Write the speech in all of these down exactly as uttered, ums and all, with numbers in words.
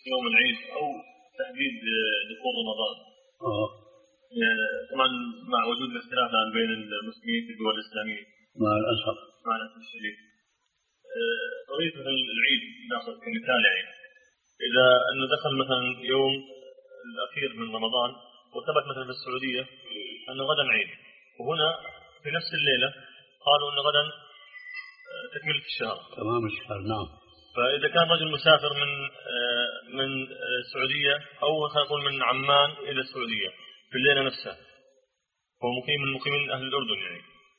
يوم العيد أو تحديد دخول رمضان. آه. يعني طبعا مع وجود الاختلاف الآن بين المسلمين في الدول الإسلامية مع الأسف مع الأسف الشديد. قضية مثل العيد ناخذ كمثال، يعني إذا أنه دخل مثلا يوم الأخير من رمضان وثبت مثلا في السعودية أنه غدا عيد، وهنا في نفس الليلة قالوا أنه غدا تكملة الشهر تمام الشهر. نعم. فإذا كان رجل مسافر من من السعودية أو خلينا نقول من عمان إلى السعودية في الليلة نفسها، هو مقيم من مقيمين أهل الأردن يعني،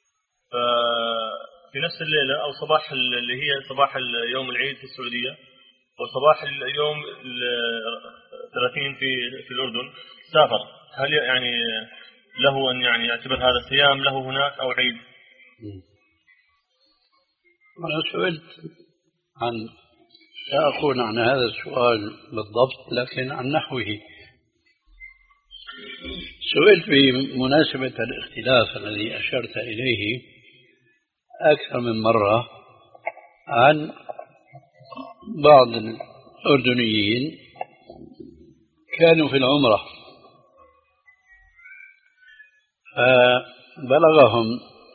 ففي نفس الليلة أو صباح اللي هي صباح يوم العيد في السعودية وصباح اليوم الثلاثين في في الأردن سافر، هل يعني له أن يعني يعتبر هذا صيام له هناك أو عيد؟ أنا سئلت عن، لا أقول عن هذا السؤال بالضبط لكن عن نحوه. سئلت بمناسبة الاختلاف الذي أشرت إليه أكثر من مرة عن بعض الأردنيين كانوا في العمرة فبلغهم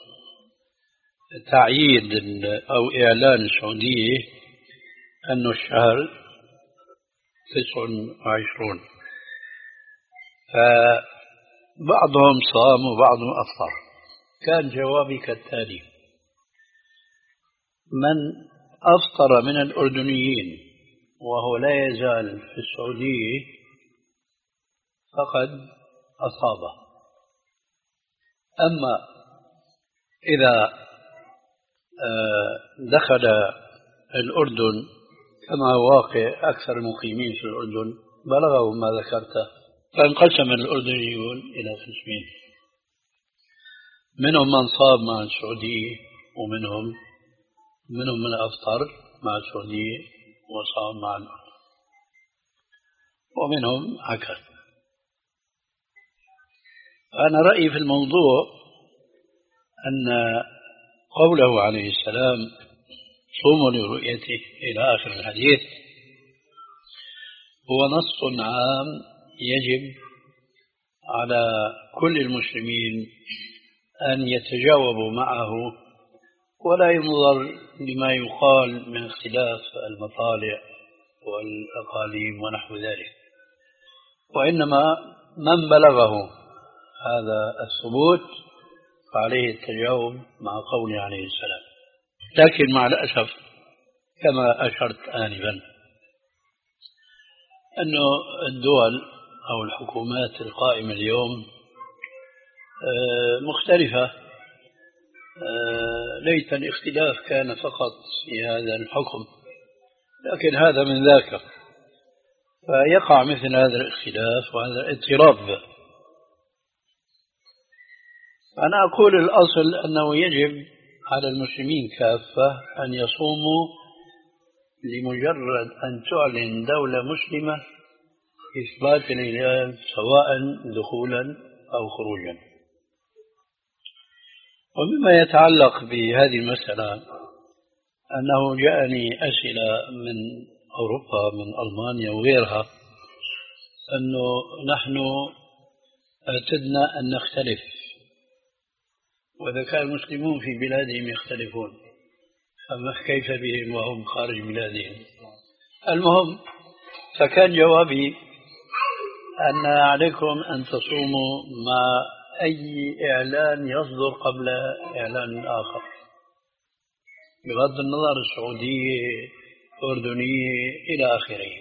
تعييد أو إعلان السعودية أن الشهر تسع وعشرون، فبعضهم صام وبعضهم أفطر. كان جوابي كالتالي: من أفطر من الأردنيين وهو لا يزال في السعودية فقد أصابه. أما إذا دخل الأردن كما هو واقع أكثر المقيمين في الأردن بلغهم ما ذكرته، فانقسم الأردنيون إلى قسمين: منهم من صام مع السعودية ومنهم منهم من أفطر مع السعودية وصام مع الأردن، ومنهم هكذا. أنا رأيي في الموضوع أن قوله عليه السلام صوموا لرؤيته إلى آخر الحديث هو نص عام يجب على كل المسلمين أن يتجاوبوا معه، ولا ينظر لما يقال من اختلاف المطالع والأقاليم ونحو ذلك، وإنما من بلغه هذا الثبوت فعليه التجاوب مع قوله عليه السلام. لكن مع الأسف كما أشرت آنفا أن الدول أو الحكومات القائمة اليوم مختلفة. ليت الاختلاف كان فقط في هذا الحكم، لكن هذا من ذاك، فيقع مثل هذا الاختلاف وهذا الاضطراب. أنا أقول الأصل أنه يجب على المسلمين كافة أن يصوموا لمجرد أن تعلن دولة مسلمة إثبات الهلال سواء دخولا أو خروجا. ومما يتعلق بهذه المسألة أنه جاءني أسئلة من أوروبا من ألمانيا وغيرها أنه نحن اعتدنا أن نختلف، وإذا كان المسلمون في بلادهم يختلفون أما كيف بهم وهم خارج بلادهم؟ المهم، فكان جوابي أن عليكم أن تصوموا مع أي إعلان يصدر قبل إعلان آخر، بغض النظر السعودية أردنية إلى آخره.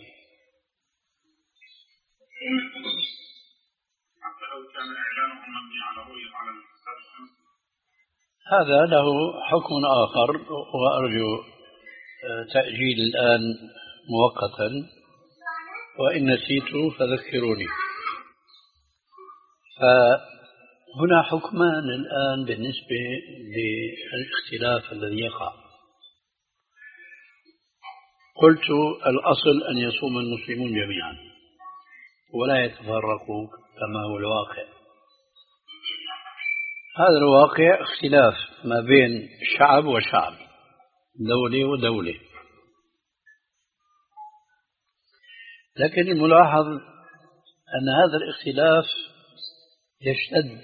حتى لو كان إعلانهم مبني على رؤية على الحساب هذا له حكم آخر، وأرجو تأجيل الآن مؤقتا، وإن نسيت فذكروني. فهنا حكمان الآن بالنسبة للاختلاف الذي يقع. قلت الأصل أن يصوم المسلمون جميعا ولا يتفرقوا كما هو الواقع. هذا الواقع اختلاف ما بين شعب وشعب، دولة ودولة. لكن الملاحظ أن هذا الاختلاف يشتد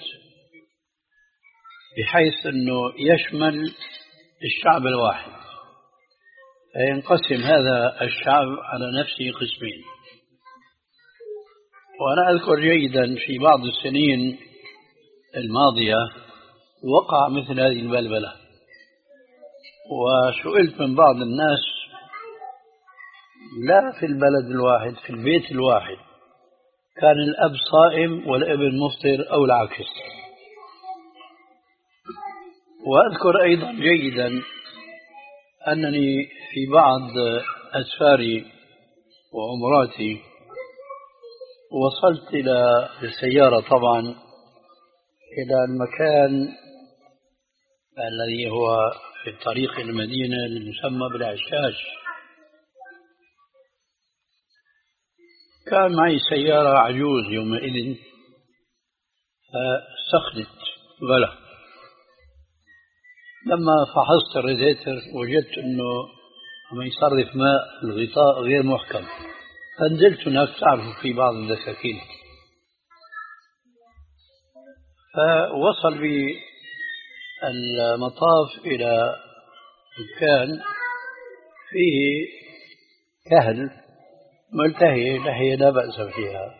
بحيث أنه يشمل الشعب الواحد، فينقسم هذا الشعب على نفسه قسمين. وأنا أذكر جيدا في بعض السنين الماضية وقع مثل هذه البلبلة، وسئلت من بعض الناس لا في البلد الواحد، في البيت الواحد كان الأب صائم والابن مفطر أو العكس. وأذكر أيضا جيدا أنني في بعض أسفاري وعمراتي وصلت إلى السيارة طبعا إلى المكان الذي هو في الطريق المدينة المسمى بالعشاش. كان معي سيارة عجوز يومئذ فسخنت غلا. لما فحصت الراديتر وجدت أنه عم يصرف ماء الغطاء غير محكم، فنزلت هناك تعرفوا في بعض الدكاكين، فوصل بي المطاف إلى مكان فيه كهل ملتهي لحية لا بأس فيها.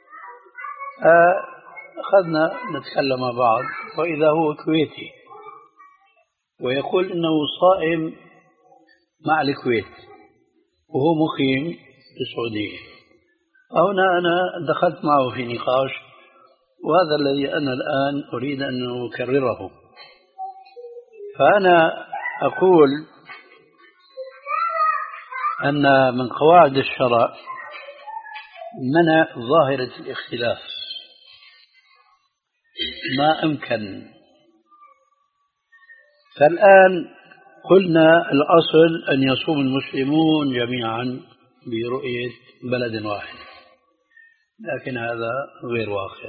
أخذنا نتكلم مع بعض وإذا هو كويتي ويقول إنه صائم مع الكويت وهو مقيم في السعودية. هنا أنا دخلت معه في نقاش، وهذا الذي أنا الآن أريد أن أكرره. فأنا أقول أن من قواعد الشرع منع ظاهرة الاختلاف ما أمكن. فالآن قلنا الأصل أن يصوم المسلمون جميعا برؤية بلد واحد، لكن هذا غير واقع.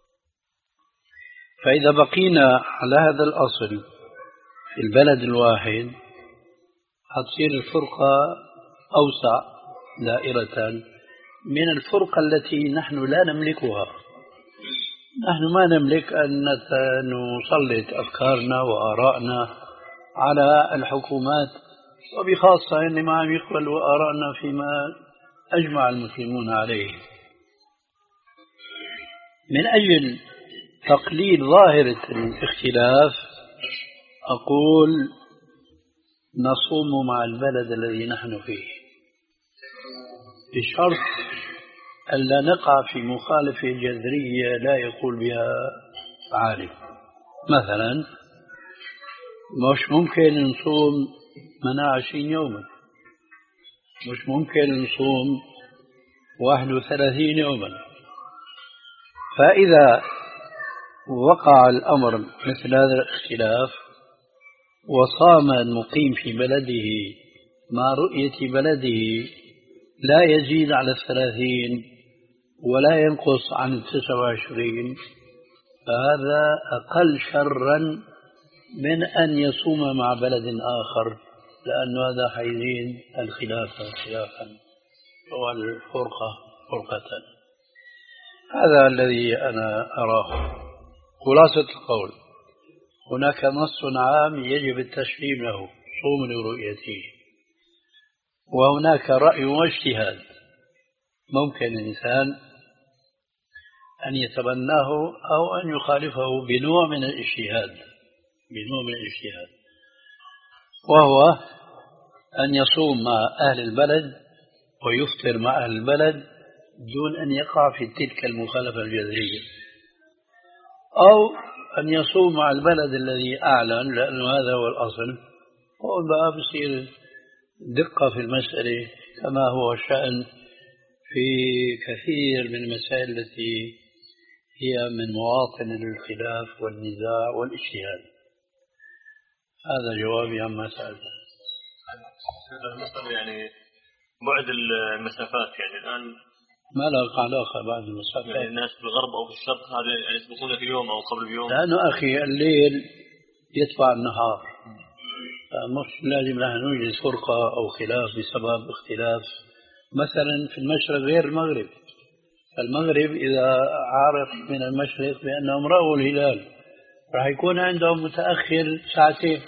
فإذا بقينا على هذا الأصل في البلد الواحد حتصير الفرقة أوسع دائرة من الفرقة التي نحن لا نملكها. نحن ما نملك أن نسلط أفكارنا وآرائنا على الحكومات، وبخاصة أن ما عم يقبلوا آرائنا فيما أجمع المسلمون عليه. من أجل تقليل ظاهرة الاختلاف أقول نصوم مع البلد الذي نحن فيه بشرط ألا نقع في مخالفة جذرية لا يقول بها عالم. مثلا مش ممكن نصوم منا عشرين يوما، مش ممكن نصوم واحد وثلاثين يوما. فإذا وقع الأمر مثل هذا الاختلاف وصام المقيم في بلده مع رؤية بلده لا يزيد على الثلاثين ولا ينقص عن التسع وعشرين، فهذا أقل شرا من أن يصوم مع بلد آخر، لأن هذا حيزيد الخلافة خلافا والفرقة فرقة. هذا الذي أنا أراه. خلاصة القول هناك نص عام يجب التسليم له صوم لرؤيته، وهناك رأي واجتهاد ممكن الإنسان أن يتبناه أو أن يخالفه بنوع من الاجتهاد بنوع من الاجتهاد وهو أن يصوم مع أهل البلد ويفطر مع أهل البلد دون أن يقع في تلك المخالفة الجذرية، أو أن يصوم مع البلد الذي أعلن، لأنه هذا هو الأصل. وبقى بصير دقة في المسألة كما هو الشأن في كثير من المسائل التي هي من مواطن الخلاف والنزاع والاجتهاد. هذا جوابي عما سألت. المسألة يعني بعد المسافات، يعني الآن ما له علاقة بعد المسافات، يعني الناس بالغرب أو في الشرق هذا يعني يسبقون في يوم أو قبل بيوم، لأنه أخي الليل يتبع النهار، مش لازم نحن نوجد فرقة أو خلاف بسبب اختلاف مثلا في المشرق غير المغرب. المغرب إذا عرف من المشرق بأنهم رأوا الهلال راح يكون عندهم متأخر ساعتين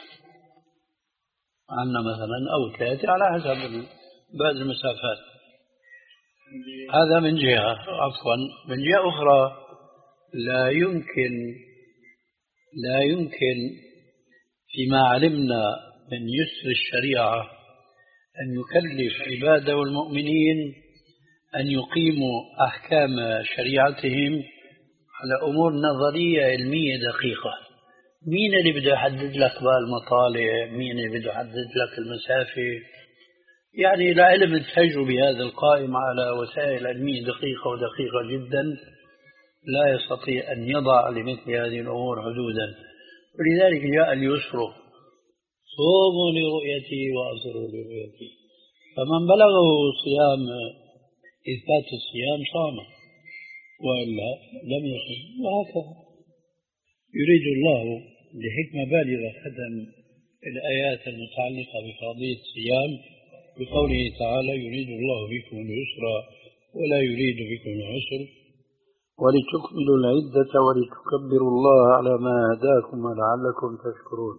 عنا مثلا أو ثلاثة على حسب بعض المسافات. هذا من جهة. عفوا من جهة أخرى لا يمكن لا يمكن فيما علمنا من يسر الشريعة أن يكلف عباده المؤمنين أن يقيموا أحكام شريعتهم على أمور نظرية علمية دقيقة. مين اللي بده يحدد لك بقى المطالع؟ مين اللي بده يحدد لك المسافة؟ يعني العلم التجربي هذا القائم على وسائل علمية دقيقة ودقيقة جدا لا يستطيع أن يضع لمثل هذه الأمور حدودا. ولذلك جاء اليسر: صوموا لرؤيتي وأفطروا لرؤيتي. فمن بلغه صيام إثبات الصيام صام، وإلا لم يصم. وهكذا يريد الله لحكمة بالغة ختم الآيات المتعلقة بقضية الصيام بقوله تعالى: يريد الله بكم اليسر ولا يريد بكم العسر ولتكملوا العدة ولتكبروا الله على ما هداكم ولعلكم تشكرون.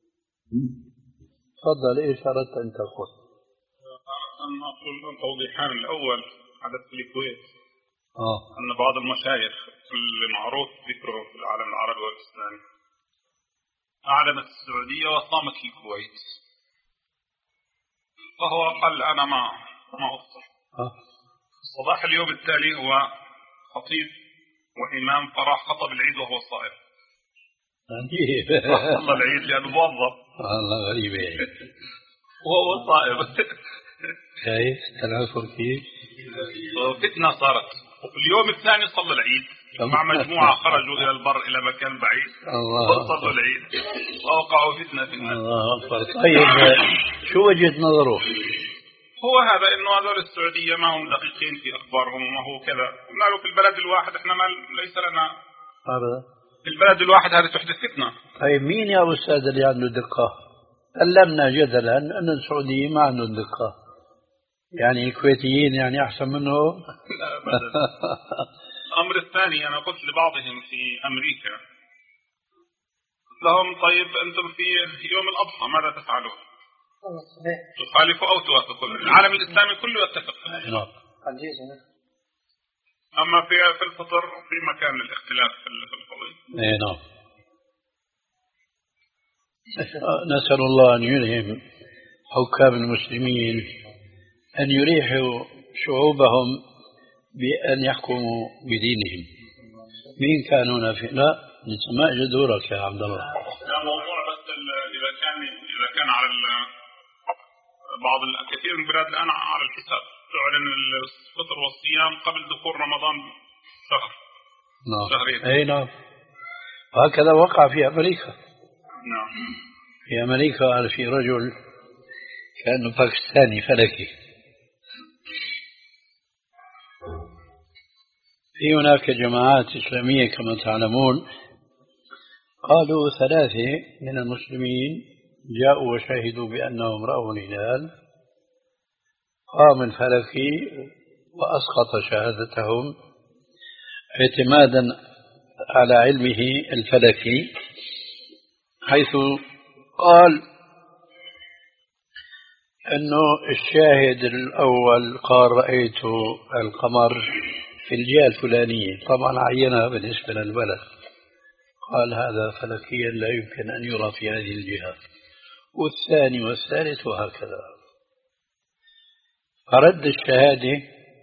تفضل، ايش اردت ان تقول؟ أن أقول توضيحان. الأول حدث في الكويت آه. أن بعض المشايخ المعروف ذكره في العالم العربي والإسلامي أعلنت السعودية وصامت الكويت، فهو قال أنا ما ما أفطر. آه. صباح اليوم التالي هو خطيب وإمام فراح خطب العيد وهو صائم. عجيب. صلى العيد لأنه موظف. والله غريب يعني. وهو صائم. كيف تنعرفوا كيف؟ فتنة صارت. وفي اليوم الثاني صلى العيد مع مجموعة خرجوا إلى البر إلى مكان بعيد. الله. وصلوا العيد ووقعوا فتنة في الناس. الله أكبر. طيب شو وجهة نظره؟ هو هذا إنه هذول السعودية ما هم دقيقين في أخبارهم وما هو كذا. قلنا له في البلد الواحد إحنا ما ليس لنا هذا في البلد الواحد هذه تحدث فتنة. طيب مين يا أستاذ اللي عنده دقة؟ سلمنا جدلا أن السعوديين ما عندهم دقة، يعني الكويتيين يعني أحسن منه. الأمر الثاني أنا قلت لبعضهم في أمريكا لهم: طيب أنتم في يوم الأضحى ماذا تفعلون؟ تخالفوا أو توافقوا؟ العالم الإسلامي كله يتفق. نعم. أما في في الفطر في مكان الاختلاف في القضية. إيه نعم. نسأل الله أن يلهم حكام المسلمين أن يريحوا شعوبهم بأن يحكموا بدينهم. مين كانوا في لا نسمع جدورك يا عبد الله. لا موضوع بس إذا كان إذا كان على بعض الكثير من البلاد الآن على الحساب تعلن الفطر والصيام قبل دخول رمضان شهر. نعم. شهرين. أي نعم. وهكذا وقع في أمريكا. نعم. في أمريكا في رجل كأنه باكستاني فلكي. في هناك جماعات إسلامية كما تعلمون، قالوا ثلاثة من المسلمين جاءوا وشهدوا بأنهم رأوا الهلال، قام الفلكي وأسقط شهادتهم اعتمادا على علمه الفلكي، حيث قال أنه الشاهد الأول قال رأيت القمر في الجهة الفلانية، طبعا عينها بالنسبة للبلد، قال هذا فلكيا لا يمكن أن يرى في هذه الجهة، والثاني والثالث وهكذا. فرد الشهادة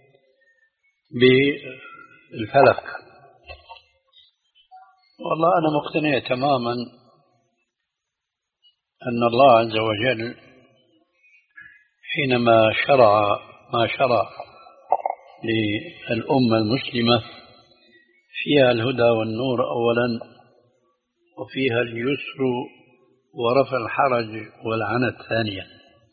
بالفلك. والله أنا مقتنع تماما أن الله عز وجل حينما شرع ما شرع للأمة المسلمة فيها الهدى والنور أولا، وفيها اليسر ورفع الحرج والعنت ثانيا.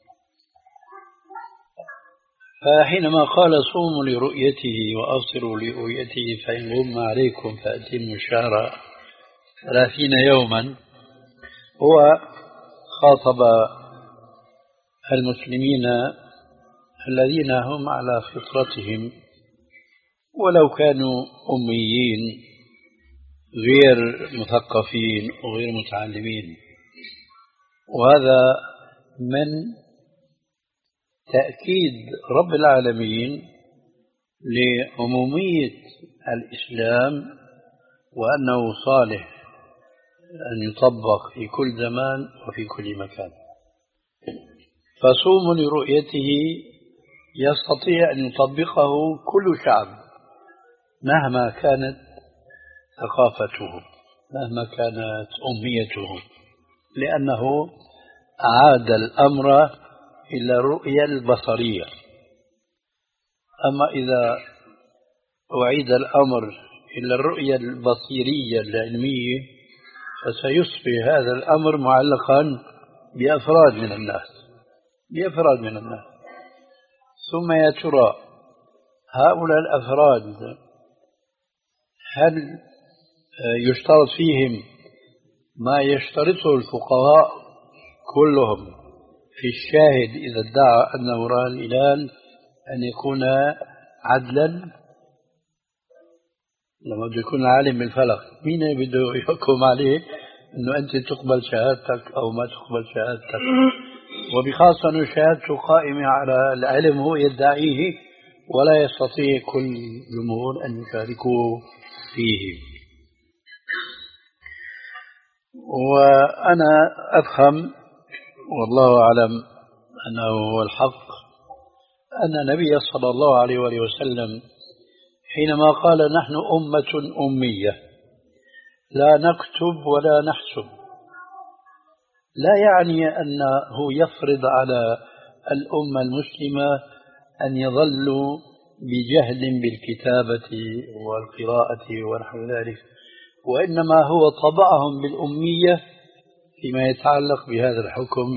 فحينما قال صوموا لرؤيته وأفطروا لرؤيته فإن غم عليكم فأتموا الشهر ثلاثين يوما، هو خاطب المسلمين الذين هم على فطرتهم ولو كانوا أميين غير مثقفين وغير متعلمين. وهذا من تأكيد رب العالمين لعمومية الإسلام وأنه صالح أن يطبق في كل زمان وفي كل مكان. فصوم لرؤيته يستطيع أن يطبقه كل شعب مهما كانت ثقافته، مهما كانت أميته، لأنه عاد الأمر إلى الرؤية البصرية. أما إذا أعيد الأمر إلى الرؤية البصرية العلمية فسيصبح هذا الأمر معلقا بأفراد من الناس بأفراد من الناس ثم يا ترى هؤلاء الأفراد هل يشترط فيهم ما يشترطه الفقهاء كلهم في الشاهد إذا ادعى أنه رأى الهلال أن يكون عدلا؟ لما بده يكون عالم بالفلك مين بده يحكم عليه أنه أنت تقبل شهادتك أو ما تقبل شهادتك؟ وبخاصة أن شهادته قائمة على العلم هو يدعيه ولا يستطيع كل الجمهور أن يشاركوه فيه. وأنا أفهم والله أعلم أنه هو الحق أن النبي صلى الله عليه وآله وسلم حينما قال نحن أمة أمية لا نكتب ولا نحسب لا يعني أنه يفرض على الأمة المسلمة أن يظلوا بجهل بالكتابة والقراءة ونحو ذلك، وإنما هو طبعهم بالأمية فيما يتعلق بهذا الحكم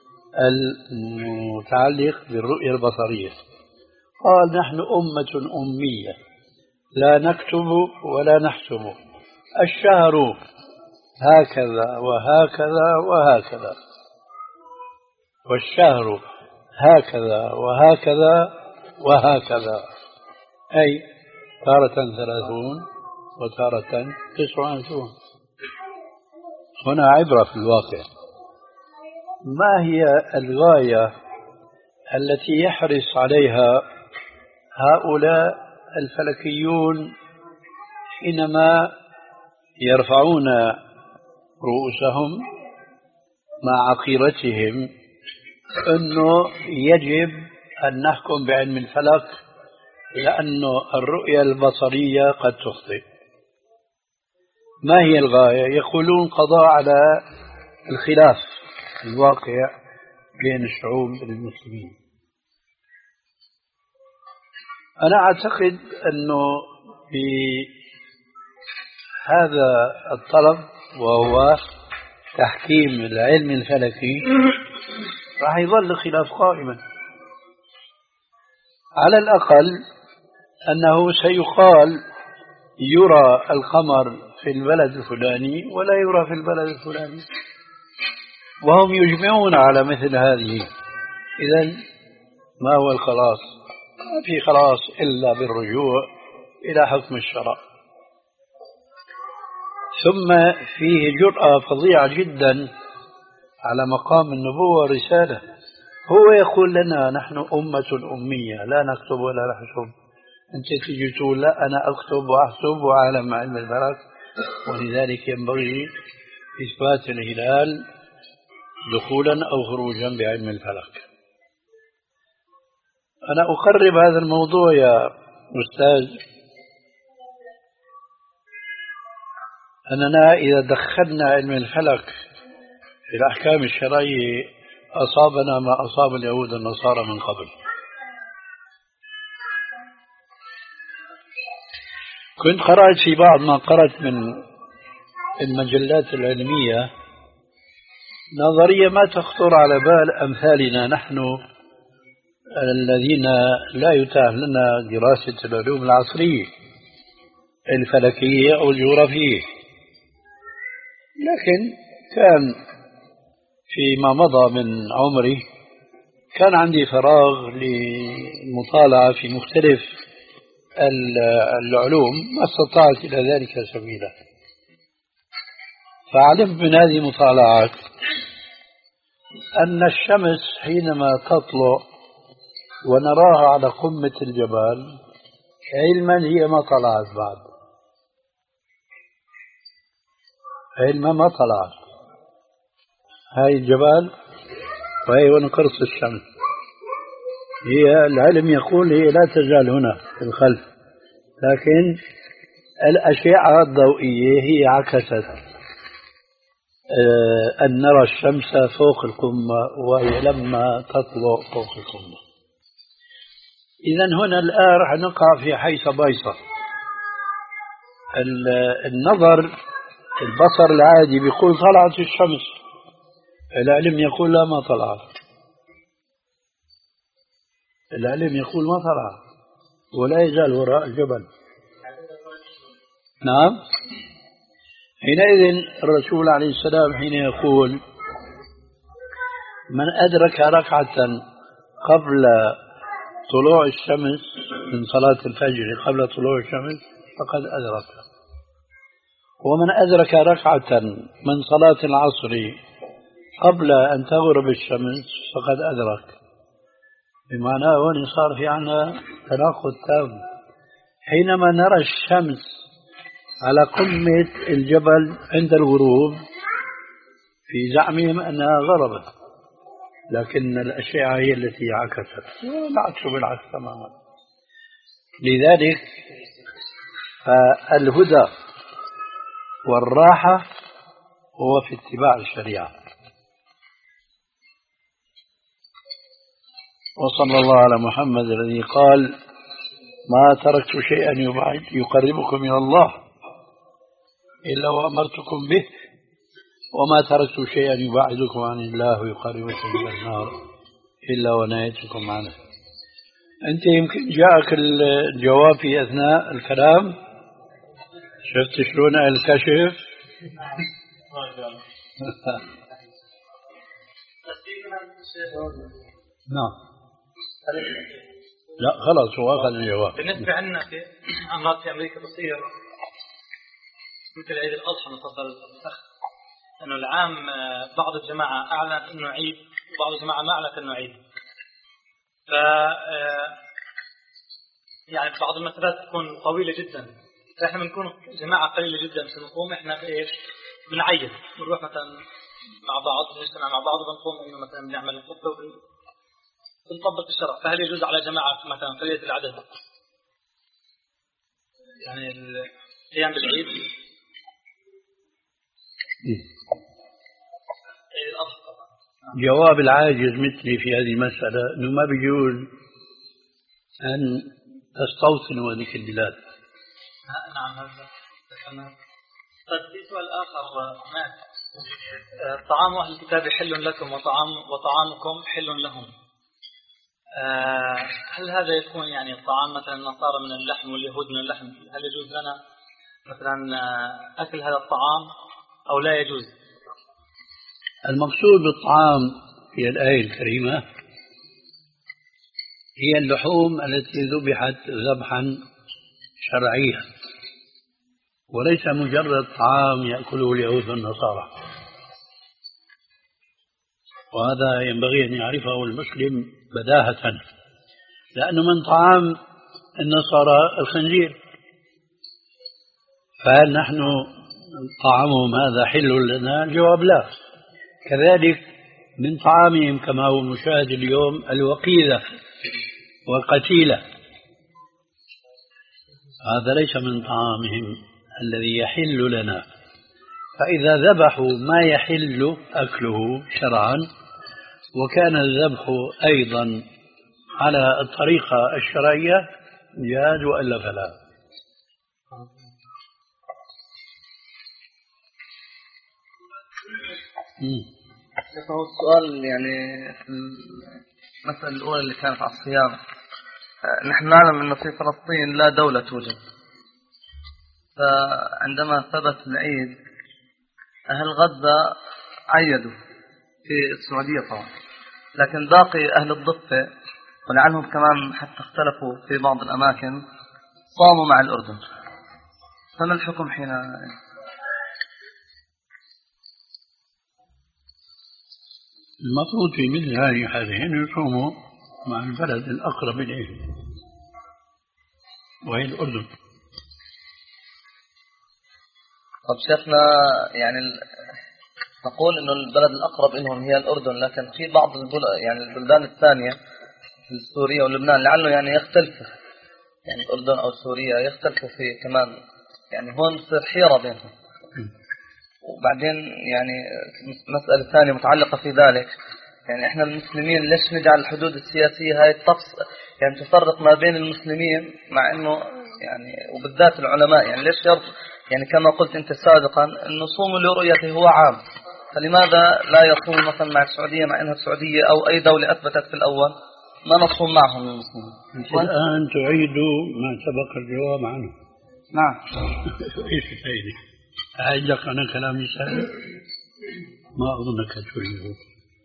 المتعلق بالرؤية البصرية. قال نحن أمة أمية لا نكتب ولا نحسب، الشهر هكذا وهكذا وهكذا، والشهر هكذا وهكذا وهكذا، أي تارة ثلاثون وتارة تسع وعشرون. هنا عبرة في الواقع. ما هي الغاية التي يحرص عليها هؤلاء الفلكيون حينما يرفعون رؤوسهم مع عقيرتهم أنه يجب أن نحكم بعلم الفلك لأنه الرؤية البصرية قد تخطئ؟ ما هي الغاية؟ يقولون قضاء على الخلاف الواقع بين الشعوب المسلمين. أنا أعتقد أنه بهذا الطلب وهو تحكيم العلم الفلكي راح يظل الخلاف قائما. على الأقل أنه سيقال يرى القمر في البلد الفلاني ولا يرى في البلد الفلاني، وهم يجمعون على مثل هذه. إذن ما هو الخلاص؟ ما في خلاص إلا بالرجوع إلى حكم الشرع. ثم فيه جرأة فظيعة جدا على مقام النبوة والرسالة. هو يقول لنا نحن أمة أمية لا نكتب ولا نحسب، أنت تجي تقول لا أنا أكتب وأحسب وأعلم علم الفلك. ولذلك ينبغي إثبات الهلال دخولا أو خروجا بعلم الفلك. أنا أقرب هذا الموضوع يا أستاذ أننا إذا دخلنا علم الفلك في الأحكام الشرعية أصابنا ما أصاب اليهود والنصارى من قبل. كنت قرأت في بعض ما قرأت من المجلات العلمية نظرية ما تخطر على بال أمثالنا نحن الذين لا يتاح لنا دراسة العلوم العصرية الفلكية أو الجغرافية. لكن كان فيما مضى من عمري كان عندي فراغ للمطالعة في مختلف العلوم ما استطعت إلى ذلك سبيلا، فعلمت من هذه المطالعات أن الشمس حينما تطلع ونراها على قمة الجبل علما هي ما طلعت بعد، علما ما طلعت هاي الجبال وهي ونقرص الشمس، هي العلم يقول هي لا تزال هنا في الخلف، لكن الأشعة الضوئية هي عكست أن نرى الشمس فوق القمة وهي لما تطلع فوق القمة. إذن هنا الآن رح نقع في حيث بيصة. النظر البصر العادي بيقول طلعت الشمس، العلم يقول لا ما طلعت، العلم يقول ما طلعت ولا يزال وراء الجبل. نعم. حينئذ الرسول عليه السلام حين يقول من أدرك ركعة قبل طلوع الشمس من صلاة الفجر قبل طلوع الشمس فقد أدرك، ومن أدرك ركعة من صلاة العصر قبل أن تغرب الشمس فقد أدرك. بمعنى هون صار في عنا تناقض تام، حينما نرى الشمس على قمة الجبل عند الغروب في زعمهم أنها غربت، لكن الأشعة هي التي عكست، والعكس بالعكس تماما. لذلك فالهدى والراحة هو في اتباع الشريعة. وصلى الله على محمد الذي قال ما تركت شيئا يقربكم إلى الله إلا وأمرتكم به، وما تركت شيئا يبعدكم عن الله ويقربكم إلى النار إلا ونهيتكم عنه. أنت يمكن جاءك الجواب في أثناء الكلام، شفت شلون الكشف؟ نعم. لا خلاص هو أخذ الجواب. بالنسبة عندنا في أمراض في أمريكا تصير مثل عيد الأضحى مفضل أنه العام بعض الجماعة أعلن أنه عيد وبعض الجماعة ما أعلن أنه عيد، ف يعني بعض المسافات تكون طويلة جدا، فإحنا بنكون جماعة قليلة جدا في نقوم إحنا إيش بنعيد، بنروح مثلا مع بعض نجتمع مع بعض وبنقوم إنه مثلا بنعمل الخطبة وبنطبق الشرع. فهل يجوز على جماعة مثلا قليلة العدد يعني القيام بالعيد؟ جواب العاجز مثلي في هذه المسألة أنه ما بيجوز أن تستوطنوا هذه البلاد. نعم هذا. طيب في سؤال آخر، طعام أهل الكتاب حل لكم وطعام وطعامكم حل لهم، هل هذا يكون يعني الطعام مثلا النصارى من اللحم واليهود من اللحم، هل يجوز لنا مثلا أكل هذا الطعام أو لا يجوز؟ المقصود بالطعام في الآية الكريمة هي اللحوم التي ذبحت ذبحا شرعيا، وليس مجرد طعام يأكله اليهود والنصارى، وهذا ينبغي أن يعرفه المسلم بداهة، لأنه من طعام النصارى الخنزير، فهل نحن طعامهم هذا حل لنا؟ الجواب لا. كذلك من طعامهم كما هو المشاهد اليوم الوقيذة والقتيلة، هذا ليس من طعامهم الذي يحل لنا. فإذا ذبحوا ما يحل أكله شرعا وكان الذبح أيضا على الطريقة الشرعية جاز وإلا فلا. هو السؤال يعني المسألة الأولى اللي كانت على الصيام، نحن نعلم أنه في فلسطين لا دولة توجد، فعندما ثبت العيد أهل غزة عيدوا في السعودية طبعا، لكن باقي أهل الضفة ولعلهم كمان حتى اختلفوا في بعض الأماكن صاموا مع الأردن، فما الحكم حين؟ المفروض في مثل هذه الحالين يصوموا مع البلد الأقرب إليه وهي الأردن. طب شيخنا يعني نقول إنه البلد الأقرب لهم هي الأردن، لكن في بعض البلد يعني البلدان الثانية في سوريا ولبنان لعله يعني يختلفوا، يعني الأردن أو سوريا يختلفوا في كمان، يعني هون تصير حيرة بينهم. وبعدين يعني مسألة ثانية متعلقة في ذلك، يعني إحنا المسلمين ليش نجعل الحدود السياسية هاي التفص يعني تفرق ما بين المسلمين، مع إنه يعني وبالذات العلماء يعني ليش يرضى يعني كما قلت أنت سابقا إنه صوم لرؤيته هو عام، فلماذا لا يصوم مثلا مع السعودية مع إنها السعودية أو أي دولة أثبتت في الأول ما نصوم معهم المسلمين؟ الآن تعيدوا ما سبق الجواب عنه. نعم. إيش الفائدة؟ أعيد لك أنا كلامي سابق؟ ما أظنك تريده.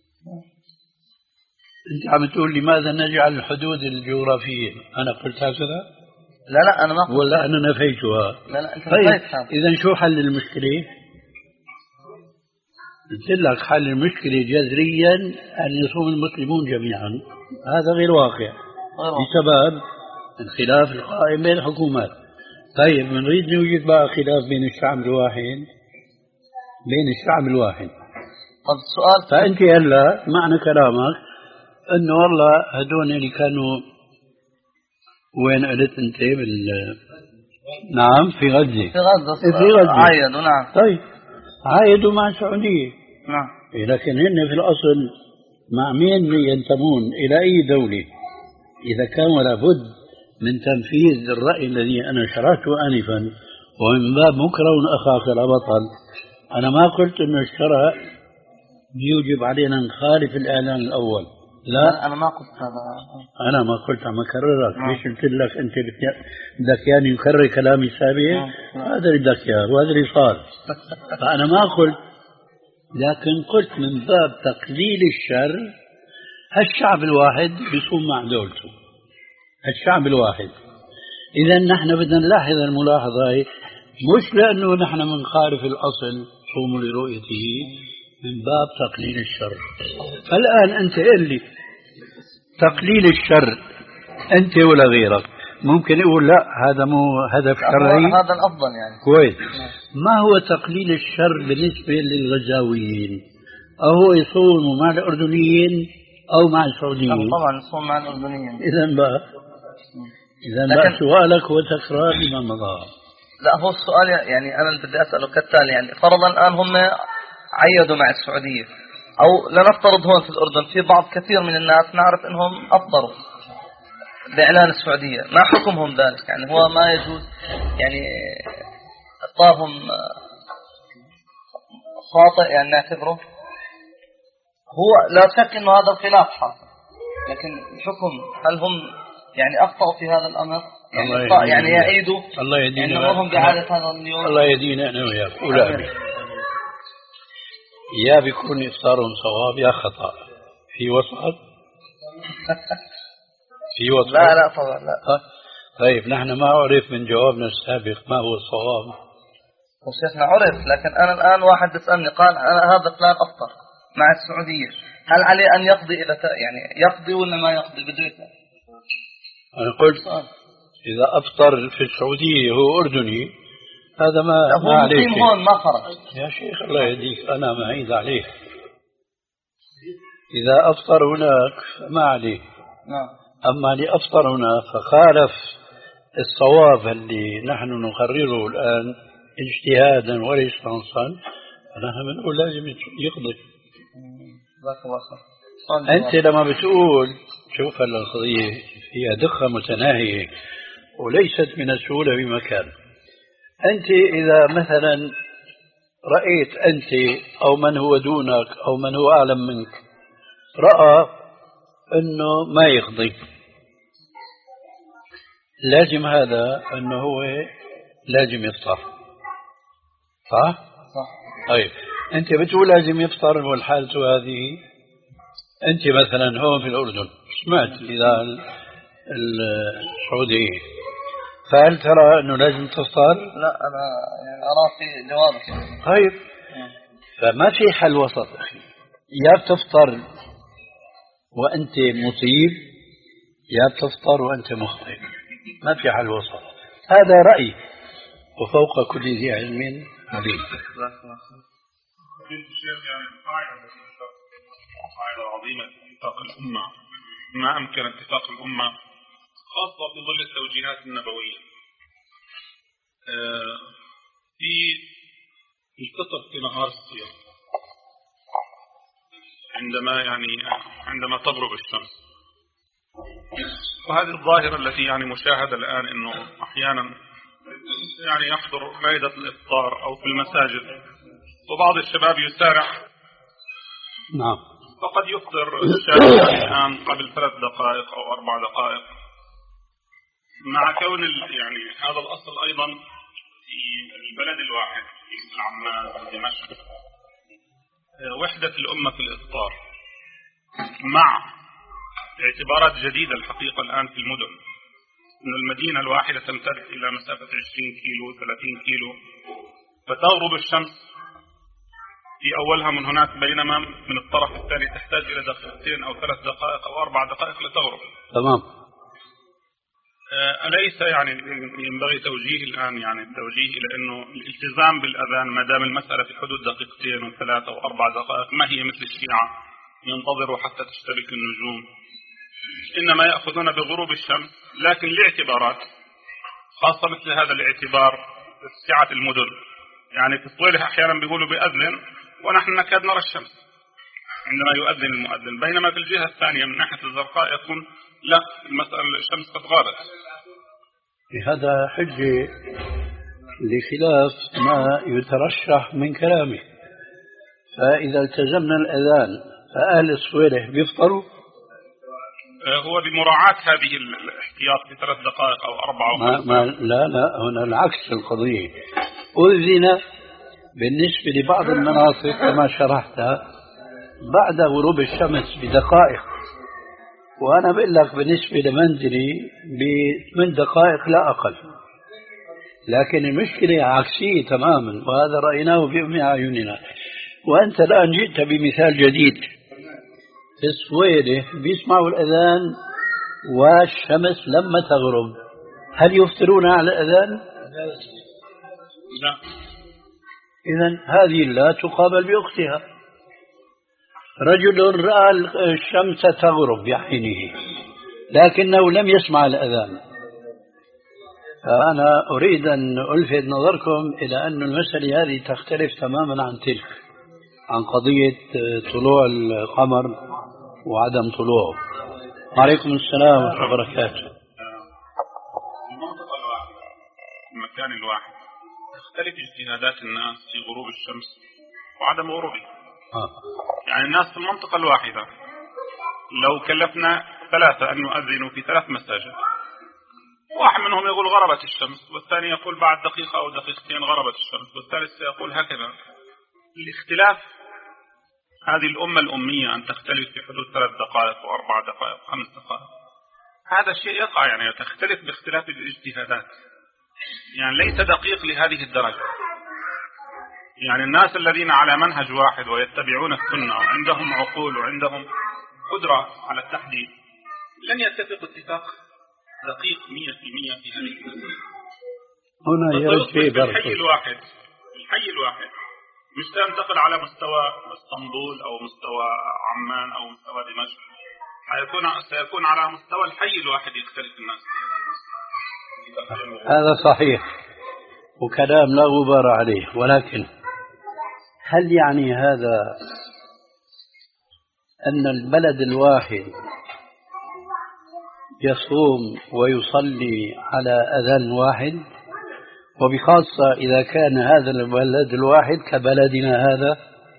أنت عم تقول لماذا نجعل الحدود الجغرافية؟ أنا قلت هكذا؟ لا لا أنا ما قلت. ولا أنا نفيتها؟ لا لا أنت طيب نفيتها. إذا شو حل المشكلة؟ قلت لك حل المشكلة جذريا أن يصوم المسلمون جميعا، هذا غير واقع بسبب الخلاف القائم بين الحكومات. طيب بنريد نوجد بقى خلاف بين الشعب الواحد بين الشعب الواحد. طب السؤال فأنت هلا معنى كلامك أنه والله هدول اللي كانوا وين قلت أنت بال نعم في غزة في غزة في غزة عايدوا. نعم. طيب عايدوا مع السعودية. نعم. لكن هن في الأصل مع مين ينتمون إلى أي دولة؟ إذا كان ولا بد من تنفيذ الرأي الذي أنا شرحته آنفا ومن باب مكره أخاك لا بطل، أنا ما قلت أنه الشرع يوجب علينا نخالف الإعلان الأول، لا أنا ما قلت هذا. أنا ما قلت عم أكررك. ليش قلت لك أنت بدك يعني يكرر كلامي السابق؟ هذا اللي بدك إياه وهذا اللي صار. فأنا ما قلت، لكن قلت من باب تقليل الشر هالشعب الواحد بيصوم مع دولته، الشعب الواحد. إذا نحن بدنا نلاحظ الملاحظة هي مش لأنه نحن منخالف الأصل صوموا لرؤيته، من باب تقليل الشر. فالآن أنت قل لي تقليل الشر أنت ولا غيرك ممكن يقول لا هذا مو هدف شرعي، هذا الأفضل يعني كويس. ما هو تقليل الشر بالنسبة للغزاويين؟ أو يصوموا مع الأردنيين أو مع السعوديين؟ طبعا يصوم مع الأردنيين. إذا بقى إذا بقى سؤالك هو تكرار لما مضى. لا هو السؤال يعني أنا اللي بدي أسأله كالتالي، يعني فرضا الآن هم عيدوا مع السعودية، أو لنفترض هون في الأردن في بعض كثير من الناس نعرف أنهم أفطروا بإعلان السعودية، ما حكمهم ذلك؟ يعني هو ما يجوز يعني إفطارهم خاطئ يعني نعتبره؟ هو لا شك أنه هذا الخلاف حاصل، لكن الحكم هل هم يعني أخطأوا في هذا الأمر؟ يعني, يعني يعيدوا الله يدينا يعني نمرهم بعادة هذا اليوم. الله يدينا أنا وياك ولا يا بيكون إفطارهم صواب يا خطأ في وسط في وسط لا لا طبعا لا. طيب نحن ما عرف من جوابنا السابق ما هو الصواب. وشيخنا عرف، لكن أنا الآن واحد بيسألني قال أنا هذا فلان أفطر مع السعودية، هل عليه أن يقضي إذا يعني يقضي ولا ما يقضي؟ بدريت أنا قلت إذا أفطر في السعودية هو أردني هذا ما ما عليه شيء. هون ما خرج يا شيخ الله يهديك أنا ما عيد عليه. إذا أفطر هناك ما عليه. نعم. أما لأفطر هنا فخالف الصواب اللي نحن نقرره الآن اجتهادا وليس نصا، فنحن بنقول لازم يقضي. أنت لما بتقول شوف القضية فيها دقة متناهية وليست من السهولة بمكان. أنت إذا مثلا رأيت أنت أو من هو دونك أو من هو أعلم منك رأى أنه ما يقضي، لازم هذا أنه هو لازم يفطر، صح؟ صح. طيب أنت بتقول لازم يفطر والحالة هذه أنت مثلا هون في الأردن سمعت إذا السعودية، فهل ترى أنه لازم تفطر؟ لا أنا يعني أرى في جوابك. طيب فما في حل وسط أخي، يا بتفطر وأنت مصيب يا بتفطر وأنت مخطئ، ما في حل وسط. هذا رأيي وفوق كل ذي علم عليم. قاعدة عظيمة اتفاق الأمة، ما أمكن اتفاق الأمة خاصة في ظل التوجيهات النبوية. في الفطر في نهار الصيام عندما يعني عندما تغرب الشمس، وهذه الظاهرة التي يعني مشاهدة الآن إنه أحيانا يعني يحضر مائدة الإفطار أو في المساجد وبعض الشباب يسارع. نعم. فقد يفطر الشاب الآن قبل ثلاث دقائق أو أربع دقائق، مع كون يعني هذا الأصل أيضا في البلد الواحد في عمان في دمشق وحدة الأمة في الإفطار، مع اعتبارات جديدة الحقيقة الآن في المدن، أن المدينة الواحدة تمتد إلى مسافة عشرين كيلو ثلاثين كيلو، فتغرب الشمس في أولها من هناك، بينما من الطرف الثاني تحتاج إلى دقيقتين أو ثلاث دقائق أو أربع دقائق لتغرب. تمام. أليس يعني ينبغي توجيه الآن يعني التوجيه إلى أنه الالتزام بالأذان ما دام المسألة في حدود دقيقتين وثلاثة وأربع دقائق، ما هي مثل الشيعة ينتظروا حتى تشتبك النجوم، إنما يأخذون بغروب الشمس، لكن لاعتبارات خاصة مثل هذا الاعتبار سعة المدن، يعني في طويلها أحيانا بيقولوا بأذن ونحن نكاد نرى الشمس عندما يؤذن المؤذن، بينما في الجهة الثانية من ناحية الزرقاء يكون لا، المسألة الشمس قد غابت. هذا حجة لخلاف ما يترشح من كلامه. فإذا التزمنا الأذان فأهل الصويلة بيفطروا؟ هو بمراعاة هذه الاحتياط بثلاث دقائق أو أربعة أو ما ما لا لا هنا العكس القضية. أذن بالنسبة لبعض المناطق كما شرحتها بعد غروب الشمس بدقائق، وأنا بقول لك بالنسبة لمنزلي بثمان دقائق لا أقل، لكن المشكلة عكسية تماما، وهذا رأيناه بأم أعيننا. وأنت الآن جئت بمثال جديد، في السويدة بيسمعوا الأذان والشمس لما تغرب، هل يفطرون على الأذان؟ لا. إذن هذه لا تقابل بأختها. رجل رأى الشمس تغرب بعينه لكنه لم يسمع الأذان. فأنا أريد أن ألفت نظركم إلى أن المسألة هذه تختلف تماما عن تلك، عن قضية طلوع القمر وعدم طلوعه. وعليكم السلام ورحمة الله وبركاته. المنطقة الواحدة المكان الواحد تختلف اجتهادات الناس في غروب الشمس وعدم غروبها. آه. يعني الناس في المنطقة الواحدة لو كلفنا ثلاثة أن يؤذنوا في ثلاث مساجد، واحد منهم يقول غربت الشمس، والثاني يقول بعد دقيقة أو دقيقتين غربت الشمس، والثالث سيقول هكذا. الاختلاف هذه الأمة الأمية أن تختلف في حدود ثلاث دقائق وأربع دقائق وخمس دقائق، هذا الشيء يقع يعني تختلف باختلاف الاجتهادات، يعني ليس دقيق لهذه الدرجة. يعني الناس الذين على منهج واحد ويتبعون السنة وعندهم عقول وعندهم قدرة على التحديد لن يتفق اتفاق دقيق مية في مية في هذه المسألة. هنا يرد في الحي الواحد الحي الواحد مش سينتقل على مستوى اسطنبول أو مستوى عمان أو مستوى دمشق، سيكون سيكون على مستوى الحي الواحد يختلف الناس. هذا صحيح وكلام لا غبار عليه، ولكن هل يعني هذا أن البلد الواحد يصوم ويصلي على أذان واحد، وبخاصة إذا كان هذا البلد الواحد كبلدنا هذا؟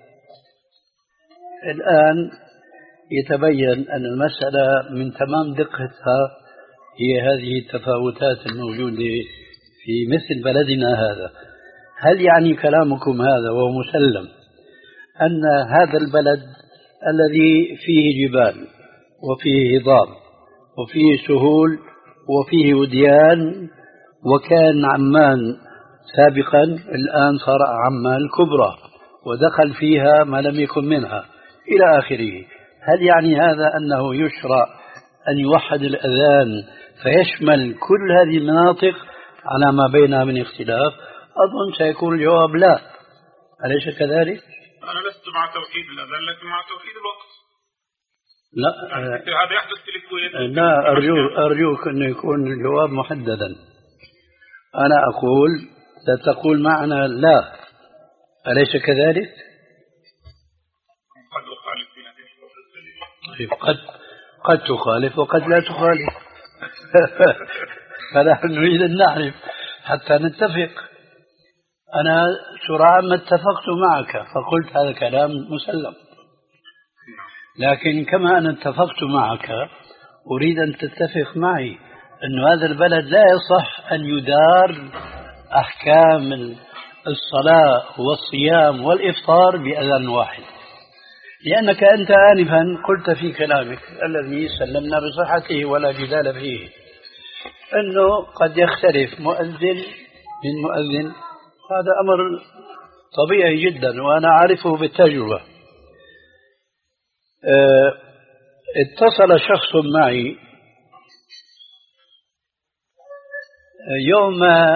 الآن يتبين أن المسألة من تمام دقتها هي هذه التفاوتات الموجودة في مثل بلدنا هذا. هل يعني كلامكم هذا وهو مسلم أن هذا البلد الذي فيه جبال وفيه هضاب وفيه سهول وفيه وديان، وكان عمان سابقا، الآن صار عمان الكبرى ودخل فيها ما لم يكن منها إلى آخره. هل يعني هذا أنه يشرع أن يوحد الأذان فيشمل كل هذه المناطق على ما بينها من اختلاف؟ أظن سيكون الجواب لا، أليس كذلك؟ أنا لست مع توحيد الأذان لكن مع توحيد الوقت. لا يعني هذا يحدث في الكويت. لا أرجو أرجوك أن يكون الجواب محددا. أنا أقول ستقول معنا لا، أليس كذلك؟ قد أخالف في هذه الوقت. قد قد تخالف وقد لا تخالف. فنحن نريد أن نعرف حتى نتفق. أنا سرعان ما اتفقت معك فقلت هذا كلام مسلم، لكن كما أنا اتفقت معك أريد أن تتفق معي أن هذا البلد لا يصح أن يدار أحكام الصلاة والصيام والإفطار بأذان واحد، لأنك أنت آنفا قلت في كلامك الذي سلمنا بصحته ولا جدال فيه أنه قد يختلف مؤذن من مؤذن. هذا أمر طبيعي جدا وأنا أعرفه بالتجربة. اه اتصل شخص معي يوم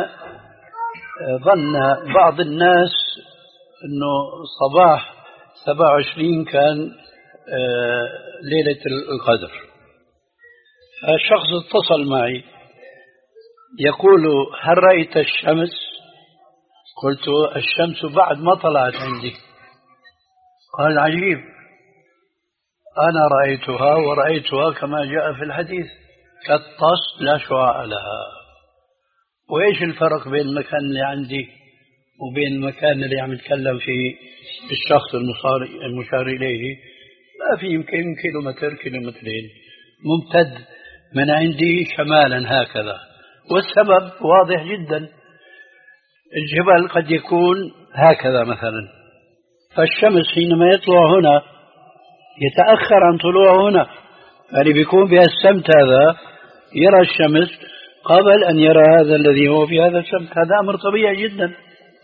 ظن بعض الناس أنه صباح سبعة وعشرين كان اه ليلة القدر. الشخص اتصل معي يقول هل رأيت الشمس؟ قلت الشمس بعد ما طلعت عندي. قال عجيب، أنا رأيتها ورأيتها كما جاء في الحديث كالطص لا شعاع لها. وإيش الفرق بين المكان اللي عندي وبين المكان اللي عم يتكلم فيه الشخص المشار إليه؟ ما في يمكن كيلومتر كيلومترين ممتد من عندي شمالا هكذا، والسبب واضح جدا، الجبل قد يكون هكذا مثلا، فالشمس حينما يطلع هنا يتأخر عن طلوعه هنا، يعني بيكون بها السمت هذا يرى الشمس قبل أن يرى هذا الذي هو في هذا السمت. هذا أمر طبيعي جدا.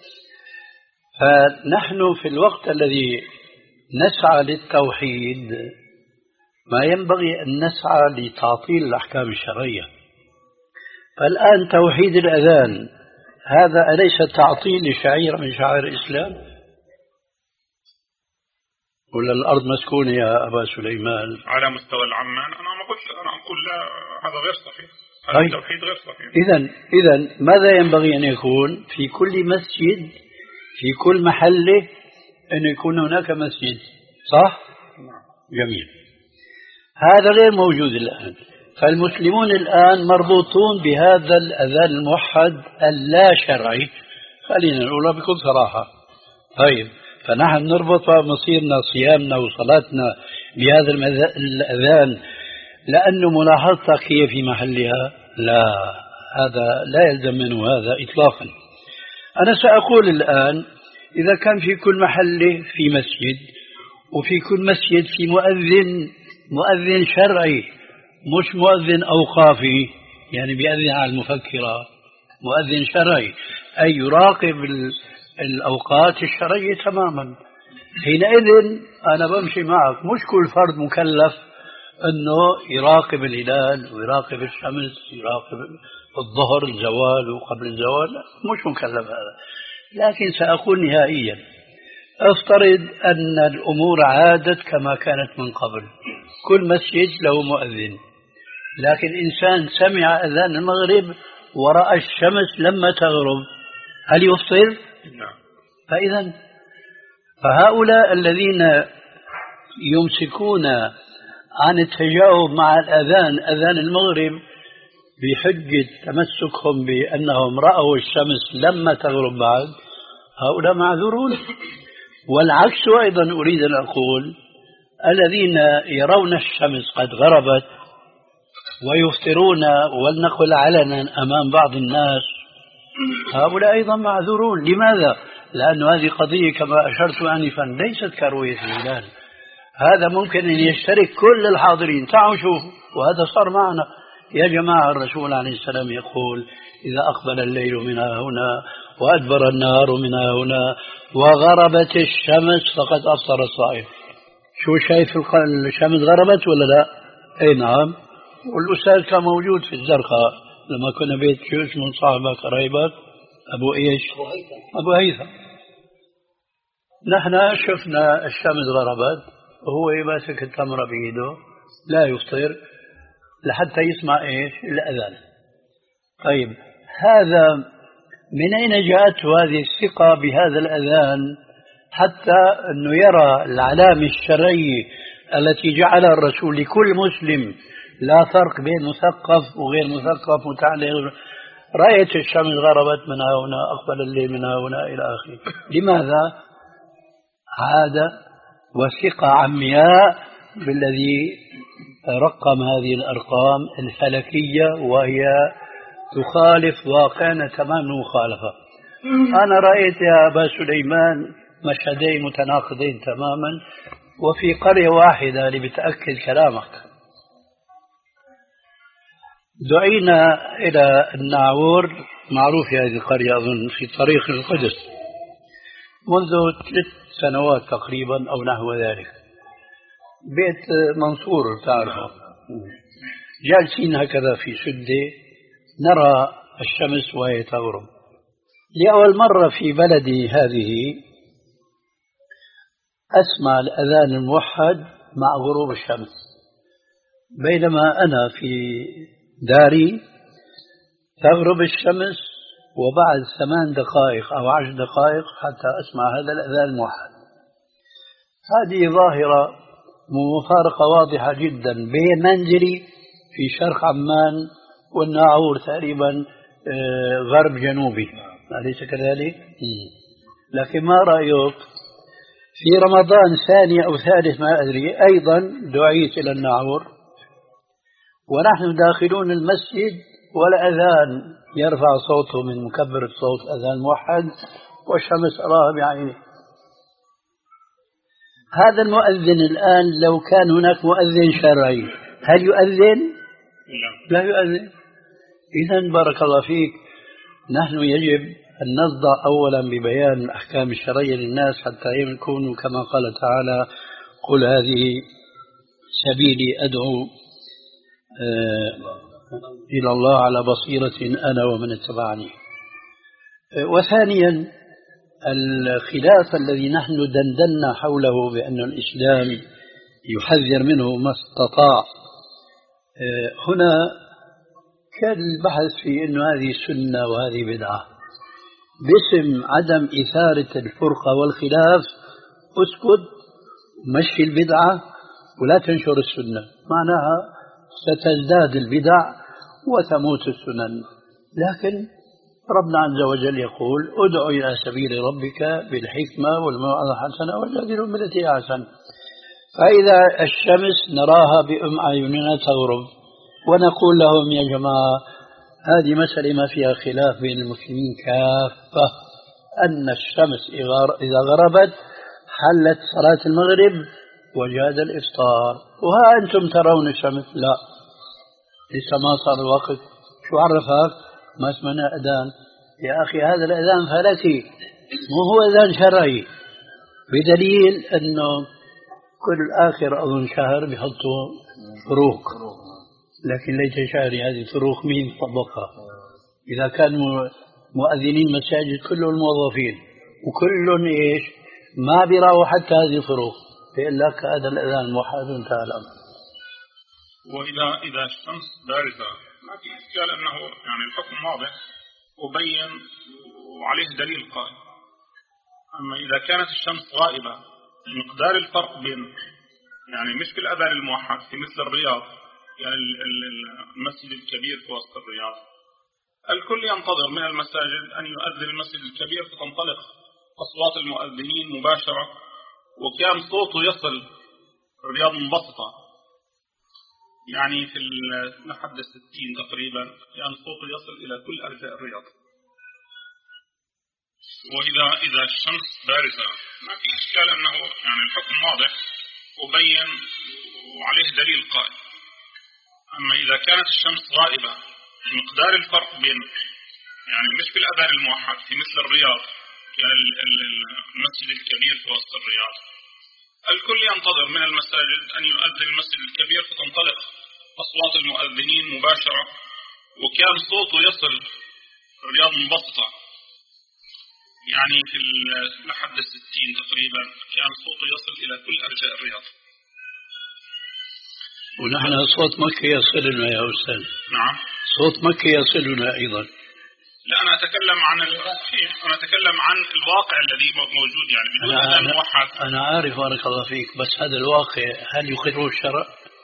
فنحن في الوقت الذي نسعى للتوحيد ما ينبغي أن نسعى لتعطيل الأحكام الشرعية. فالآن توحيد الأذان هذا أليس تعطيل لشعيرة من شعائر الإسلام؟ ولا الأرض مسكونة يا أبا سليمان؟ على مستوى العمان أنا ما قلت، أنا أقول لا، هذا غير صحيح، هذا التوحيد غير صحيح. إذن إذن ماذا ينبغي أن يكون في كل مسجد في كل محله أن يكون هناك مسجد، صح؟ جميل. هذا غير موجود الآن. فالمسلمون الآن مربوطون بهذا الأذان الموحد اللا شرعي، خلينا نقولها بكل صراحة. طيب، فنحن نربط مصيرنا صيامنا وصلاتنا بهذا الأذان لأنه ملاحظتك هي في محلها؟ لا، هذا لا يلزم منه هذا إطلاقا. أنا سأقول الآن إذا كان في كل محله في مسجد وفي كل مسجد في مؤذن مؤذن شرعي مش مؤذن أوقافي يعني بيأذن على المفكرة، مؤذن شرعي أي يراقب الأوقات الشرعية تماما، حينئذ أنا بمشي معك. مش كل فرد مكلف أنه يراقب الهلال ويراقب الشمس، يراقب الظهر الزوال وقبل الزوال، مش مكلف هذا. لكن سأقول نهائيا افترض أن الأمور عادت كما كانت من قبل، كل مسجد له مؤذن، لكن إنسان سمع أذان المغرب ورأى الشمس لما تغرب، هل يفطر؟ فإذا فهؤلاء الذين يمسكون عن التجاوب مع الأذان أذان المغرب بحجة تمسكهم بأنهم رأوا الشمس لما تغرب بعد، هؤلاء معذورون. والعكس أيضا أريد أن أقول الذين يرون الشمس قد غربت ويفطرون ولنقل علنا أمام بعض الناس، هؤلاء أيضا معذورون. لماذا؟ لأن هذه قضية كما أشرت آنفا ليست كرؤية الهلال، هذا ممكن أن يشترك كل الحاضرين. تعالوا شوفوا، وهذا صار معنا يا جماعة. الرسول عليه السلام يقول إذا أقبل الليل من هنا وأدبر النهار من هنا وغربت الشمس فقد أفطر الصائم. شو شايف الشمس غربت ولا لا؟ أي نعم. والأستاذ كان موجود في الزرقاء لما كنا بيت شو اسمه صاحبك قريبك أبو إيش أبو هيثم. نحن شفنا الشمس غربت وهو ماسك التمرة بيده لا يفطر لحتى يسمع إيش الأذان. طيب هذا من أين جاءته هذه الثقة بهذا الأذان حتى أنه يرى العلامة الشرعية التي جعلها الرسول لكل مسلم لا فرق بين مثقف وغير مثقف متعلق؟ رأيت الشمس غربت من هنا أقبل الليل من هنا إلى آخره. لماذا؟ عادة وثقة عمياء بالذي رقم هذه الأرقام الفلكية وهي تخالف واقعنا تمام المخالفة. أنا رأيت يا أبا سليمان مشهدين متناقضين تماما وفي قرية واحدة لبتأكد كلامك. دعينا إلى الناعور، معروف هذه القرية أظن في طريق القدس، منذ ثلاث سنوات تقريبا أو نحو ذلك. بيت منصور تعرفه. جالسين هكذا في سدة نرى الشمس وهي تغرب. لأول مرة في بلدي هذه أسمع الأذان الموحد مع غروب الشمس، بينما أنا في داري تغرب الشمس وبعد ثمان دقائق أو عشر دقائق حتى أسمع هذا الأذان الموحد. هذه ظاهرة مفارقة واضحة جدا بين منزلي في شرق عمان والناعور تقريبا غرب جنوبي، أليس كذلك؟ لكن ما رأيك في رمضان ثاني أو ثالث ما أدري أيضا دعيت إلى الناعور ونحن داخلون المسجد والأذان يرفع صوته من مكبر الصوت أذان موحد والشمس أراها بعينه. هذا المؤذن الآن لو كان هناك مؤذن شرعي هل يؤذن؟ لا يؤذن. إذن بارك الله فيك نحن يجب أن نصدع أولا ببيان الأحكام الشرعية للناس حتى يكونوا كما قال تعالى قل هذه سبيلي أدعو إلى الله على بصيرة أنا ومن اتبعني. وثانيا الخلاف الذي نحن دندنا حوله بأن الإسلام يحذر منه ما استطاع، هنا كان البحث في أن هذه سنة وهذه بدعة باسم عدم إثارة الفرقة والخلاف. اسكت مشي البدعة ولا تنشر السنة، معناها ستزداد البدع وتموت السنن. لكن ربنا عز وجل يقول ادع إلى سبيل ربك بالحكمة والموعظة الحسنة وجادلهم بالتي أحسن. فإذا الشمس نراها بأم أعيننا تغرب ونقول لهم يا جماعة هذه مسألة ما فيها خلاف بين المسلمين كافة، أن الشمس إذا غربت حلت صلاة المغرب وجاد الإفطار. وها أنتم ترون الشمس لا لسه ما صار الوقت. شو عرفك؟ ما اسمنا أذان يا أخي، هذا الأذان فلكي مو هو أذان شرعي، بدليل أنه كل آخر أظن شهر بيحطوا فروق، لكن ليس شهري. هذه فروق مين طبقها؟ إذا كانوا مؤذنين مساجد كلهم موظفين وكلهم إيش ما بيراوا حتى هذه الفروق، فإن لك هذا الأذان موحد انتهى الأمر. وإذا إذا الشمس باردة ما في إشكال أنه يعني الحكم واضح وبين وعليه دليل قائم. أما إذا كانت الشمس غائبة مقدار الفرق بين يعني مش في الأذان الموحد في مثل الرياض، يعني المسجد الكبير في وسط الرياض الكل ينتظر من المساجد أن يؤذن المسجد الكبير فتنطلق أصوات المؤذنين مباشرة، وكان صوته يصل الرياض منبسطة يعني في لحد الستين تقريبا، كان صوته يصل إلى كل أرجاء الرياض. وإذا إذا الشمس باردة ما في إشكال أنه يعني الحكم واضح وبين وعليه دليل قائم. أما إذا كانت الشمس غائبة مقدار الفرق بين يعني مش بالأذان الموحد في مثل الرياض يعني المسجد الكبير في وسط الرياض الكل ينتظر من المساجد أن يؤذن المسجد الكبير فتنطلق أصوات المؤذنين مباشرة، وكان صوته يصل الرياض منبسطة يعني في لحد الستين تقريبا، كان صوته يصل إلى كل أرجاء الرياض. ونحن صوت مكة يصلنا يا أستاذ. نعم صوت مكة يصلنا أيضا. لا أنا أتكلم عن أنا أتكلم عن الواقع الذي موجود يعني بدون أذان موحد. أنا عارف بارك الله فيك، بس هذا الواقع هل يقره الشرع؟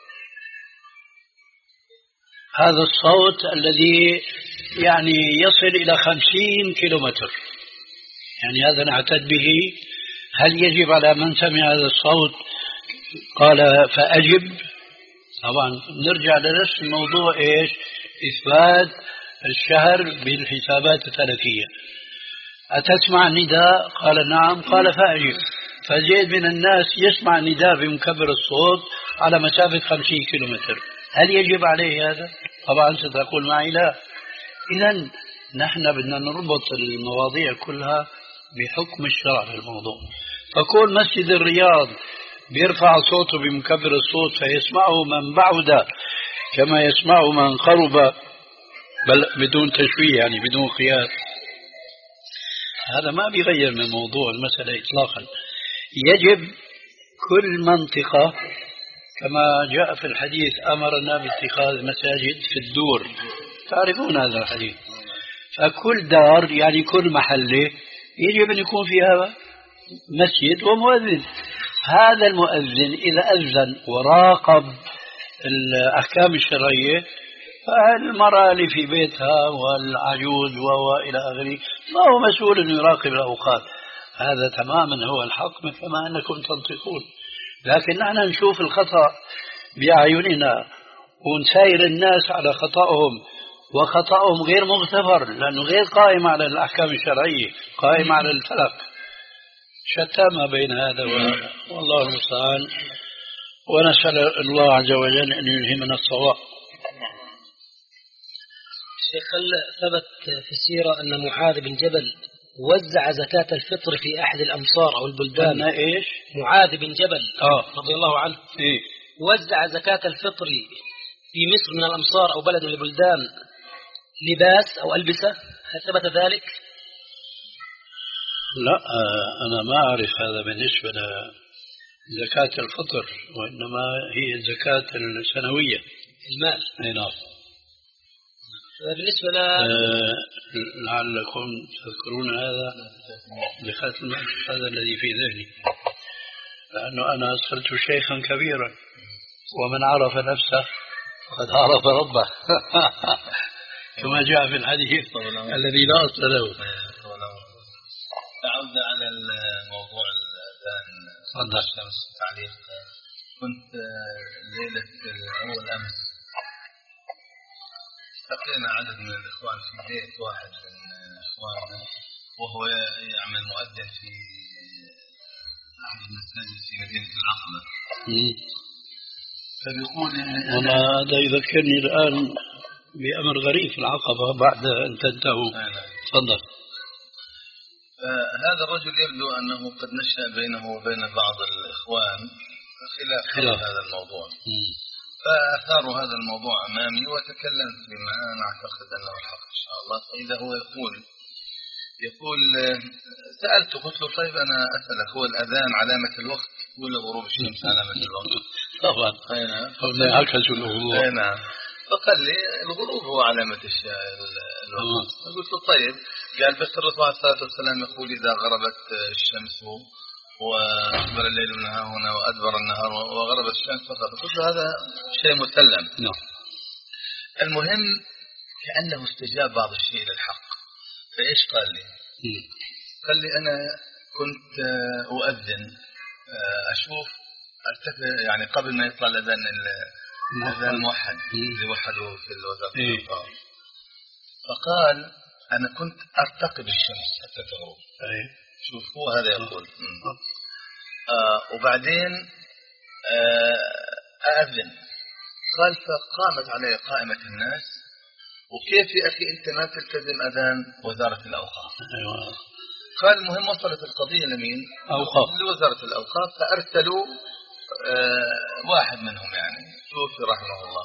هذا الصوت الذي يعني يصل إلى خمسين كيلومتر يعني هذا نعتد به، هل يجب على من سمع هذا الصوت قال فأجب؟ طبعا نرجع لنفس الموضوع إيش؟ إثبات الشهر بالحسابات الفلكية. أتسمع النداء؟ قال نعم، قال فأجب. فزيد من الناس يسمع النداء بمكبر الصوت على مسافة خمسين كيلومتر، هل يجب عليه هذا؟ طبعا ستقول معي لا. إذن نحن بدنا نربط المواضيع كلها بحكم الشرع في الموضوع. فكون مسجد الرياض بيرفع صوته بمكبر الصوت فيسمعه من بعد كما يسمعه من قرب، بل بدون تشويه يعني بدون قياس، هذا ما بيغير من موضوع المسألة إطلاقا. يجب كل منطقة كما جاء في الحديث أمرنا باتخاذ مساجد في الدور، تعرفون هذا الحديث، فكل دار يعني كل محلة يجب أن يكون فيها مسجد ومؤذن. هذا المؤذن إذا أذن وراقب الأحكام الشرعية فالمرأة اللي في بيتها والعجوز وإلى آخره ما هو مسؤول أن يراقب الأوقات. هذا تماما هو الحق كما أنكم تنطقون، لكن نحن نشوف الخطأ بأعيننا ونساير الناس على خطأهم، وخطأهم غير مغتفر لأنه غير قائم على الأحكام الشرعية، قائم على الفلك. شتى ما بين هذا وهذا، والله المستعان، ونسأل الله عز وجل أن يلهمنا الصواب. شيخ ثبت في السيرة أن معاذ بن جبل وزع زكاة الفطر في أحد الأمصار أو البلدان. أن إيش؟ معاذ بن جبل آه. رضي الله عنه إيه؟ وزع زكاة الفطر في مصر من الأمصار أو بلد من البلدان لباس أو ألبسة، هل ثبت ذلك؟ لا أنا ما أعرف هذا بالنسبة لزكاة الفطر، وإنما هي الزكاة السنوية المال. أي نعم. بالنسبة ل... آه لعلكم تذكرون هذا زكاة المال، هذا الذي في ذهني، لأنه أنا صرت شيخا كبيرا، ومن عرف نفسه قد عرف ربه كما جاء في الحديث الذي لا أصل له. تعود على الموضوع الآن صدى الشمس تعليق. كنت ليلة أول أمس لقينا عدد من الإخوان في بيت واحد من إخواننا وهو يعمل مؤذن في أحد المساجد في مدينة العقبة. فبيقول والله هذا يذكرني الآن بأمر غريب في العقبة بعد أن تنتهوا. تفضل. هذا الرجل يبدو أنه قد نشأ بينه وبين بعض الإخوان خلاف, خلاف. هذا الموضوع. م. فأثاروا هذا الموضوع أمامي وتكلمت بما أنا أعتقد أنه الحق إن شاء الله. فإذا هو يقول يقول سألته قلت له طيب أنا أسألك هو الأذان علامة الوقت ولا غروب الشمس علامة الوقت؟ طبعا قلنا هكذا الغروب. نعم. فقال لي الغروب هو علامة الوقت. قلت له طيب، قال بس الرسول عليه الصلاة والسلام يقول إذا غربت الشمس وأقبل الليل من ها هنا وأدبر النهار وغربت الشمس فقط. قلت له هذا شيء مسلم. نعم. المهم كأنه استجاب بعض الشيء للحق. فإيش قال لي؟ م. قال لي أنا كنت أؤذن أشوف أرتفع يعني قبل ما يطلع الأذان الأذان الموحد اللي وحده في الوزارة إيه. فقال أنا كنت أرتقب الشمس حتى تغرب. إيه. شوف هو هذا يقول. آه وبعدين أأذن. قال فقامت علي قائمة الناس: وكيف يا أخي أنت ما تلتزم أذان وزارة الأوقاف؟ قال المهم وصلت القضية لمين؟ أوقاف، لوزارة الأوقاف، فأرسلوا آه واحد منهم يعني توفي رحمه الله.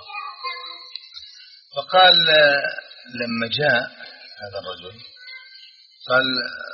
فقال آه لما جاء هذا الرجل قال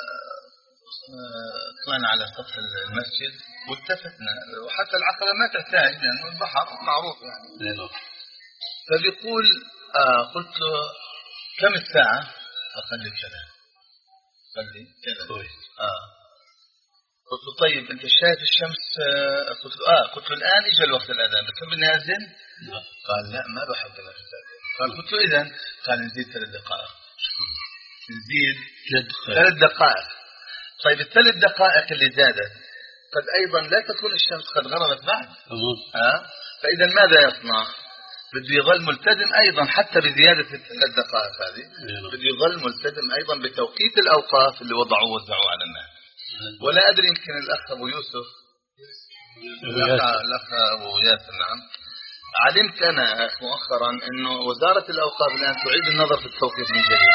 آه طلعنا على سطح المسجد والتفتنا، وحتى العقبة ما تحتاج لأنه البحر معروف يعني. فبيقول آه قلت له كم الساعة؟ فقال لي كذا. قال لي كذا. آه قلت له طيب أنت شايف الشمس؟ آه قلت له آه قلت له الآن إجا الوقت الأذان، بتحب إني أذن؟ قال لا ما بحب إني أذن. قال قلت له إذن؟ قال نزيد ثلاث دقائق. نزيد ثلاث دقائق. طيب الثلاث دقائق اللي زادت قد أيضا لا تكون الشمس قد غربت بعد. آه فإذا ماذا يصنع؟ بده يظل ملتزم أيضا حتى بزيادة الثلاث دقائق هذه، بده يظل ملتزم أيضا بتوقيت الأوقاف اللي وضعوه وزعوه على الناس. ولا أدري يمكن الأخ أبو يوسف الأخ, الأخ أبو ياسر نعم، علمت أنا مؤخرا أنه وزارة الأوقاف الآن تعيد النظر في التوقيت من جديد.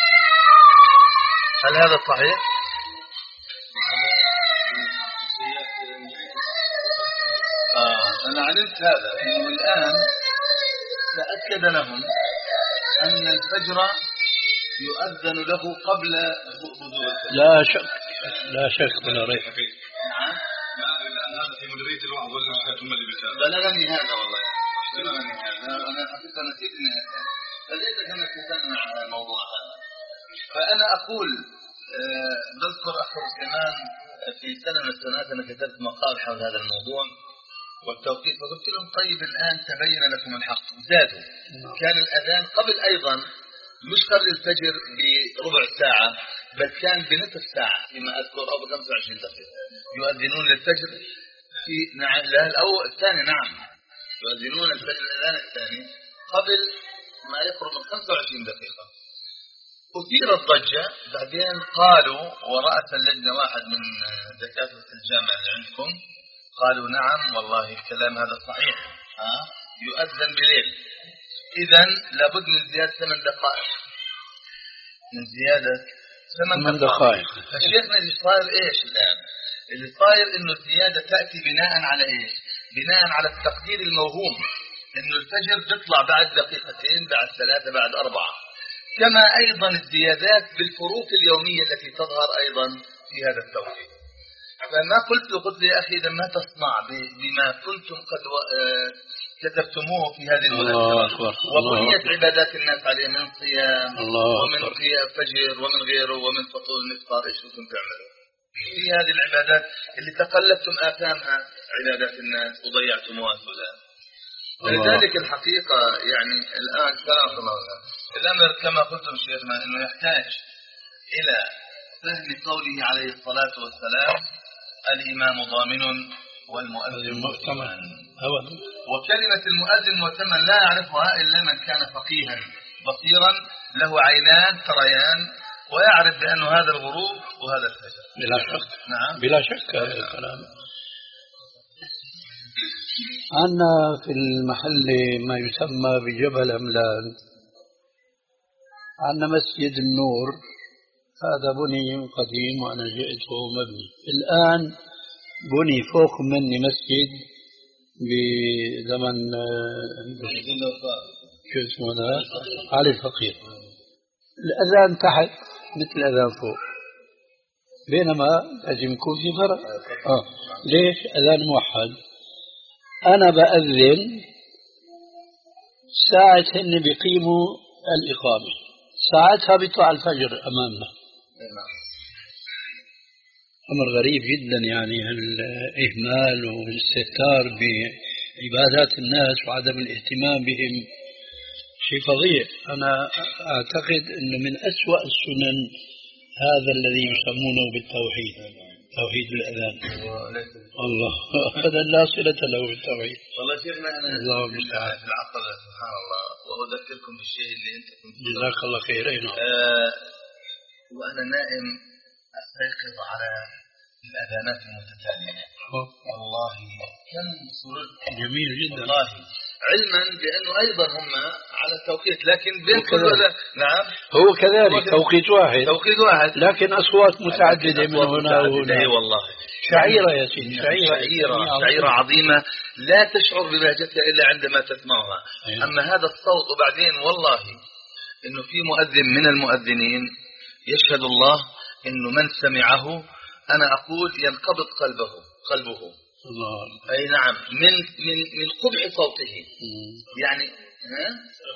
هل هذا صحيح؟ آه أنا علمت هذا أنه الآن تأكد لهم أن الفجر يؤذن له قبل بدو الفجر. لا شك لا شك ولا ريب. نعم هذا في مديرية الوعظ والإرشاد هم اللي بيشاركوا. بلغني هذا والله بلغني هذا. أنا حقيقة نسيت إني فليتك أنك تسمع عن الموضوع هذا. فأنا أقول أه بذكر أخ سليمان في سنة من السنوات أنا كتبت مقال حول هذا الموضوع والتوقيت، فقلت لهم طيب الآن تبين لكم الحق زادوا. كان الأذان قبل أيضا مش قبل الفجر بربع ساعة بل كان بنصف ساعة فيما أذكر أو بخمسة وعشرين دقيقة يؤذنون للفجر في نعم لا الأول الثاني نعم يؤذنون الفجر الأذان الثاني قبل ما يقرب من خمسة وعشرين دقيقة. أثيرت ضجة بعدين قالوا ورأس اللجنة واحد من دكاترة الجامعة اللي عندكم قالوا نعم والله الكلام هذا صحيح ها يؤذن بليل إذن لابد من زيادة ثمان دقائق من زيادة ثمان دقائق. فشيخنا اللي صاير إيش الآن؟ اللي صاير إنه الزيادة تأتي بناء على إيش؟ بناء على التقدير الموهوم إنه الفجر بيطلع بعد دقيقتين بعد ثلاثة بعد أربعة، كما أيضا الزيادات بالفروق اليومية التي تظهر أيضا في هذا التوقيت. فما قلت قلت يا أخي إذا ما تصنع بما كنتم قد كتبتموه في هذه المناسبة وبنيت عبادات الناس عليه من صيام ومن قيام فجر ومن غيره ومن فطور الإفطار إيش كنتم تعملوا في هذه العبادات اللي تقلدتم آثامها عبادات الناس وضيعتموها سدى. لذلك الحقيقة يعني الآن كلام الله الأمر كما قلتم شيخنا إنه يحتاج إلى فهم قوله عليه الصلاة والسلام الإمام ضامن والمؤذن مؤتمن. وكلمة المؤذن مؤتمن لا يعرفها إلا من كان فقيها بصيرا له عينان تريان ويعرف بأنه هذا الغروب وهذا الفجر. بلا شك. نعم بلا شك هذا الكلام. عندنا في المحل ما يسمى بجبل أملان عندنا مسجد النور، هذا بني قديم وأنا جئته مبني. الآن بني فوق مني مسجد بزمن شو اسمه هذا علي الفقير. الأذان تحت مثل الأذان فوق، بينما لازم يكون في فرق. آه. ليش؟ أذان موحد. أنا بأذن ساعة هن بيقيموا الإقامة، ساعتها بيطلع الفجر أمامنا. أمر غريب جدا يعني الإهمال والاستهتار بعبادات الناس وعدم الاهتمام بهم شيء فظيع. أنا أعتقد أنه من أسوأ السنن هذا الذي يسمونه بالتوحيد، توحيد الأذان. الله هذا لا صلة له بالتوحيد. والله شيخنا أنا الله المستعان في العقل سبحان الله وأذكركم بالشيء اللي أنت كنت جزاك الله خير. آه وأنا نائم أستيقظ على الأذانات المتتالية والله كم سررت. جميل جدا والله علما بأنه أيضا هم على التوقيت، لكن بين كل هذا نعم هو كذلك توقيت واحد توقيت واحد لكن أصوات متعددة من هنا وهنا. أي والله شعيرة يا سيدي، شعيرة شعيرة, شعيرة عظيمة لا تشعر ببهجتها إلا عندما تسمعها. أيوة. أما هذا الصوت وبعدين والله إنه في مؤذن من المؤذنين يشهد الله إنه من سمعه أنا أقول ينقبض قلبه قلبه الله. أي نعم من من من قبح صوته. يعني ها؟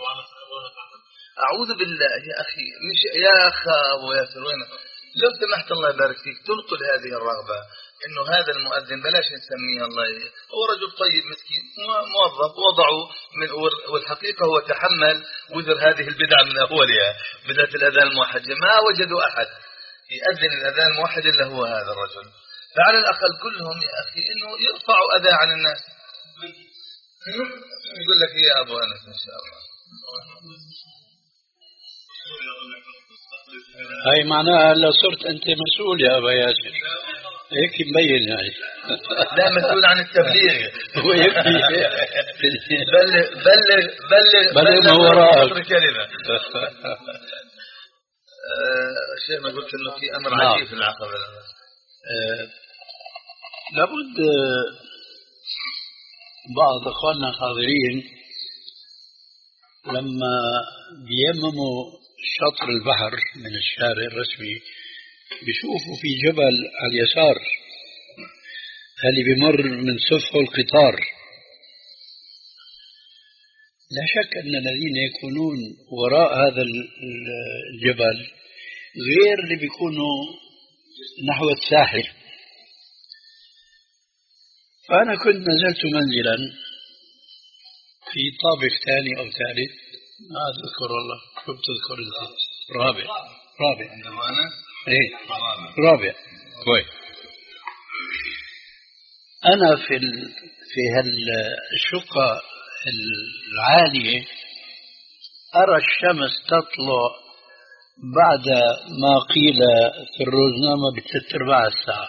أعوذ بالله يا أخي مش يا أخا أبو ياسر وين لو سمحت الله يبارك فيك تنقل هذه الرغبة إنه هذا المؤذن بلاش نسميه الله هو رجل طيب مسكين موظف وضعه من والحقيقة هو تحمل وزر هذه البدعة من أولها بدعة الأذان الموحد ما وجدوا أحد يأذن الأذان الموحد إلا هو هذا الرجل. فعلى الأقل كلهم يا أخي إنه يرفعوا أذى عن الناس. يقول لك يا أبو أنس إن شاء الله هاي معناها هلا صرت أنت مسؤول يا أبا ياسر هيك مبين يعني. لا مسؤول عن التبليغ هو يكفي بلغ بلغ بلغ بلغ ما وراءك كلمة. شيء ما قلت إنه في أمر عجيب في العقبة. أه لابد بعض أخواننا الحاضرين لما بيمموا شطر البحر من الشارع الرسمي بيشوفوا في جبل على اليسار اللي بمر من سفحه القطار. لا شك أن الذين يكونون وراء هذا الجبل غير اللي بيكونوا نحو الساحل. فأنا كنت نزلت منزلا في طابق ثاني أو ثالث ما أذكر والله شو بتذكر أنت رابع رابع إيه رابع كويس. أنا في ال... في هالشقة العالية أرى الشمس تطلع بعد ما قيل في الروزنامة بثلاث أرباع الساعة.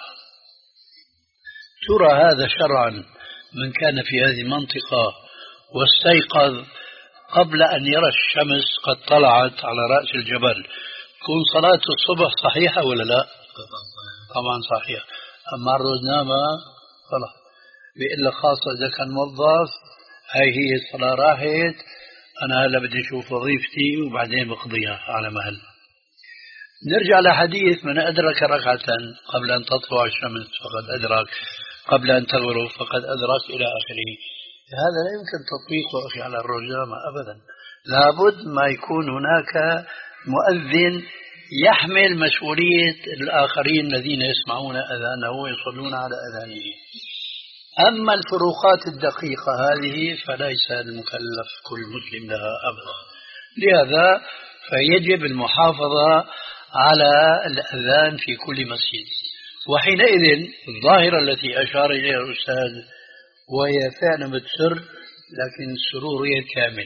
ترى هذا شرعا من كان في هذه المنطقة واستيقظ قبل أن يرى الشمس قد طلعت على رأس الجبل تكون صلاة الصبح صحيحة ولا لا؟ طبعا صحيحة. أما الروزنامة خلاص بإلا خاصة إذا كان موظف هاي هي الصلاة راحت أنا هلا بدي أشوف وظيفتي وبعدين بقضيها على مهل. نرجع لحديث من أدرك ركعة قبل أن تطلع الشمس فقد أدرك قبل أن تغرب فقد أدرك إلى آخره. هذا لا يمكن تطبيقه أخي على الروزنامة أبدا. لابد ما يكون هناك مؤذن يحمل مسؤولية الآخرين الذين يسمعون أذانه ويصلون على أذانه. أما الفروقات الدقيقة هذه فليس المكلف كل مسلم لها أبدا. لهذا فيجب المحافظة على الأذان في كل مسجد. وحينئذ الظاهرة التي أشار إليها الأستاذ وهي فعلا بتسر لكن السرور هي كامل.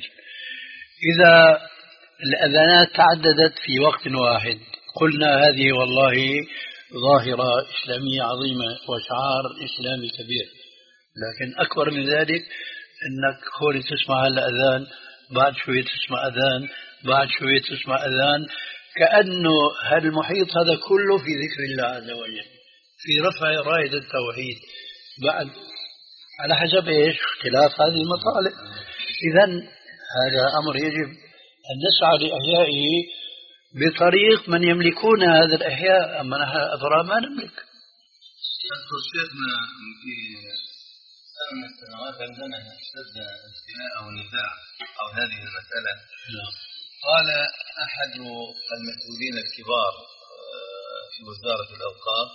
إذا الأذانات تعددت في وقت واحد قلنا هذه والله ظاهرة إسلامية عظيمة وشعار إسلامي كبير. لكن أكبر من ذلك أنك خولي تسمع الأذان بعد شوية تسمع أذان بعد شوية تسمع أذان كأنه هالمحيط هذا كله في ذكر الله عز وجل في رفع راية التوحيد بعد على حسب إيش اختلاف هذه المطالب. إذن هذا أمر يجب أن نسعى لإحيائه بطريق من يملكون هذا الإحياء. أما نحن أفراد ما نملك. أذكر شيخنا في سنة من السنوات عندنا اشتد انتهاء أو نزاع أو هذه المسألة. قال أحد المسؤولين الكبار في وزارة الأوقاف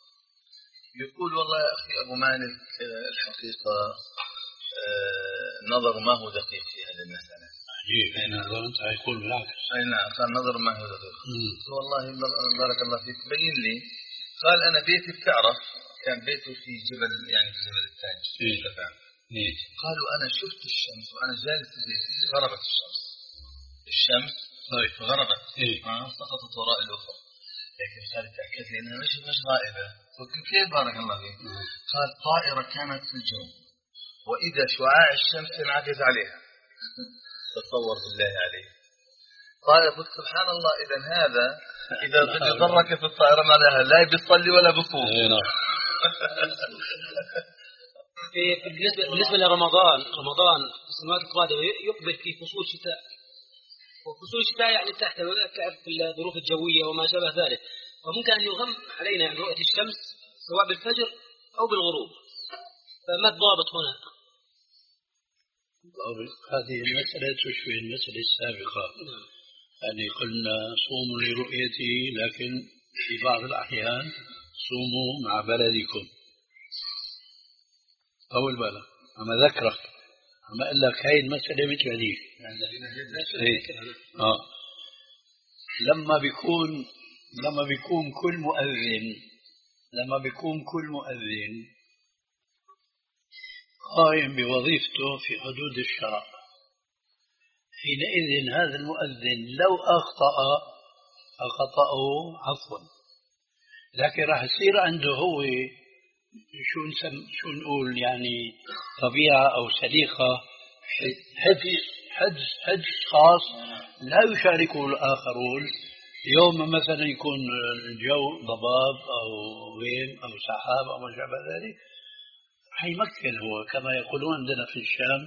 يقول والله يا أخي أبو مالك الحقيقة نظر ما هو دقيق في هذه المسألة. عجيب أين نظر أنت يقول بالعكس. أي نعم قال نظر ما هو دقيق. والله بارك الله فيك بين لي. قال أنا بيتي بتعرف كان بيته في جبل يعني في جبل التاج. إيه. قالوا أنا شفت الشمس وأنا جالس في بيتي غربت الشمس. الشمس طيب غربت. إيه. سقطت وراء الأفق. لكن كيف خالد تأكد لي أنها مش مش غائبة. قلت كيف بارك الله فيك؟ قال طائرة كانت في الجو وإذا شعاع الشمس انعكس عليها. تصور بالله عليه طائرة. قلت سبحان الله إذا هذا إذا ضرك في الطائرة ما لها لا بيصلي ولا بيقوم. في بالنسبة بالنسبة لرمضان رمضان السنوات القادمة يقبل في فصول شتاء، وفصول الشتاء يعني تحت الظروف الجوية وما شابه ذلك، وممكن أن يغم علينا يعني رؤية الشمس سواء بالفجر أو بالغروب، فما الضابط هنا؟ هذه المسألة تشبه المسألة السابقة. يعني قلنا صوموا لرؤيته، لكن في بعض الأحيان صوموا مع بلدكم أو البلد. أما ذكرك أما أقول لك هاي المسألة مثل هذه. آه. لما بيكون لما بيكون كل مؤذن لما بيكون كل مؤذن قائم بوظيفته في حدود الشرع، حينئذ هذا المؤذن لو أخطأ أخطأه عفوا، لكن راح يصير عنده هو شو نسم شو نقول يعني طبيعة أو سليقة حجز حجز حجز خاص لا يشاركه الآخرون. يوم مثلا يكون الجو ضباب أو غيم أو سحاب أو ما شابه ذلك، حيمكن هو كما يقولون عندنا في الشام.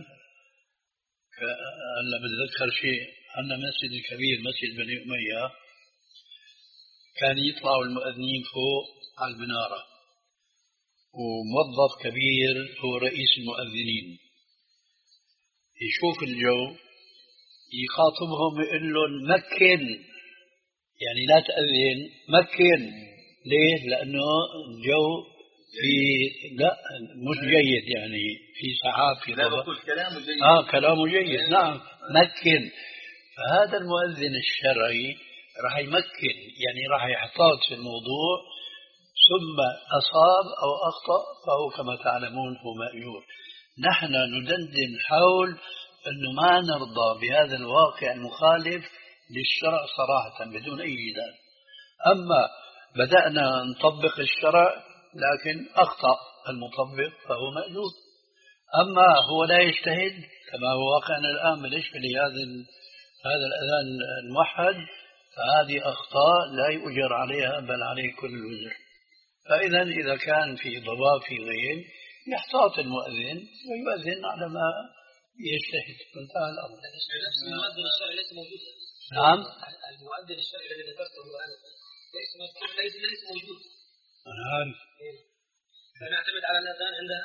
هلا بتذكر شيء، عندنا مسجد كبير مسجد بني أمية، كان يطلعوا المؤذنين فوق على المنارة، وموظف كبير هو رئيس المؤذنين يشوف الجو يخاطبهم يقول لهم مكن، يعني لا تأذن مكن. ليه؟ لأنه الجو في لا مش جيد، يعني في سحاب في ضباب. كلامه جيد. آه كلامه جيد. نعم مكن. فهذا المؤذن الشرعي راح يمكن، يعني راح يحتاط في الموضوع، ثم أصاب أو أخطأ فهو كما تعلمون هو مأجور. نحن ندندن حول أنه ما نرضى بهذا الواقع المخالف للشرع صراحة بدون أي جدال. أما بدأنا نطبق الشرع لكن أخطأ المطبق فهو مأجور. أما هو لا يجتهد كما هو واقعنا الآن بالنسبة لهذا هذا الأذان الموحد، فهذه أخطاء لا يؤجر عليها بل عليه كل الوزر. فإذا إذا كان في ضباب في غيم يحتاط المؤذن ويؤذن على ما يجتهد. انتهى الأمر. المؤذن الشرعي ليس موجودا. نعم. المؤذن الشرعي الذي ذكرته ليس ليس ليس موجود. أنا عارف. فنعتمد على الأذان عندها.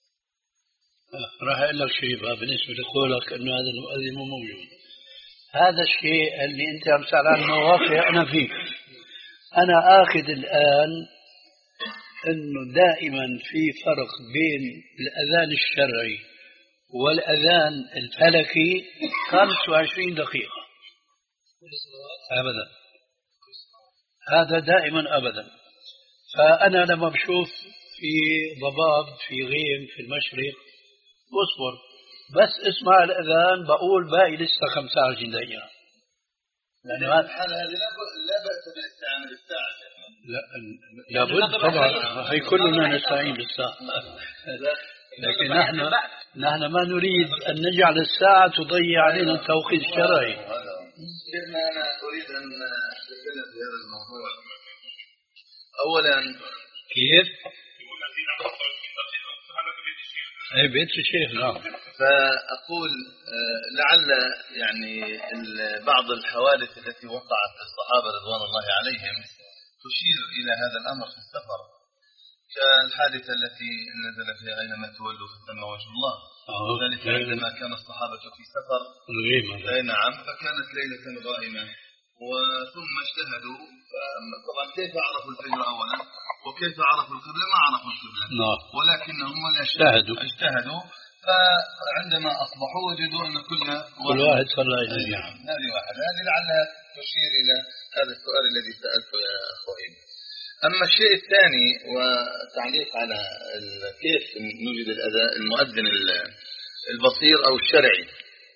راح أقول لك شيء بالنسبة لقولك أنه هذا المؤذن مو موجود. هذا الشيء اللي أنت عم تسأل عنه واقع أنا فيه. أنا آخذ الآن أنه دائما في فرق بين الأذان الشرعي والأذان الفلكي خمسة وعشرين دقيقة أبدا. هذا دائما أبدا. فأنا لما بشوف في ضباب في غيم في المشرق بصبر، بس اسمع الأذان بقول باقي لسه خمسة وعشرين دقيقة. لأنه هذا الحالة هذه لا بأس بالاستعانة بالساعة. لا لابد طبعا، هي كلنا نستعين بالساعة، لكن نحن نحن ما نريد أن نجعل الساعة تضيع علينا التوقيت الشرعي. كما أنا أريد أن أتكلم في هذا الموضوع. أولا كيف؟ أي بيت الشيخ. نعم. فأقول لعل يعني بعض الحوادث التي وقعت للصحابة رضوان الله عليهم تشير إلى هذا الأمر في السفر، كالحادثة التي نزل فيها أينما تولوا فثم وجه الله. ذلك عندما كان الصحابة في سفر أي نعم، فكانت ليلة غائمة وثم اجتهدوا. طبعا كيف عرفوا الفجر أولا وكيف عرفوا القبلة؟ ما عرفوا القبلة ولكنهم اجتهدوا اجتهدوا فعندما أصبحوا وجدوا أن كل كل واحد صلى جميعا. هذه واحد هذه لعلها تشير إلى هذا السؤال الذي سألته يا أخوين. أما الشيء الثاني وتعليق على كيف نوجد المؤذن البصير أو الشرعي،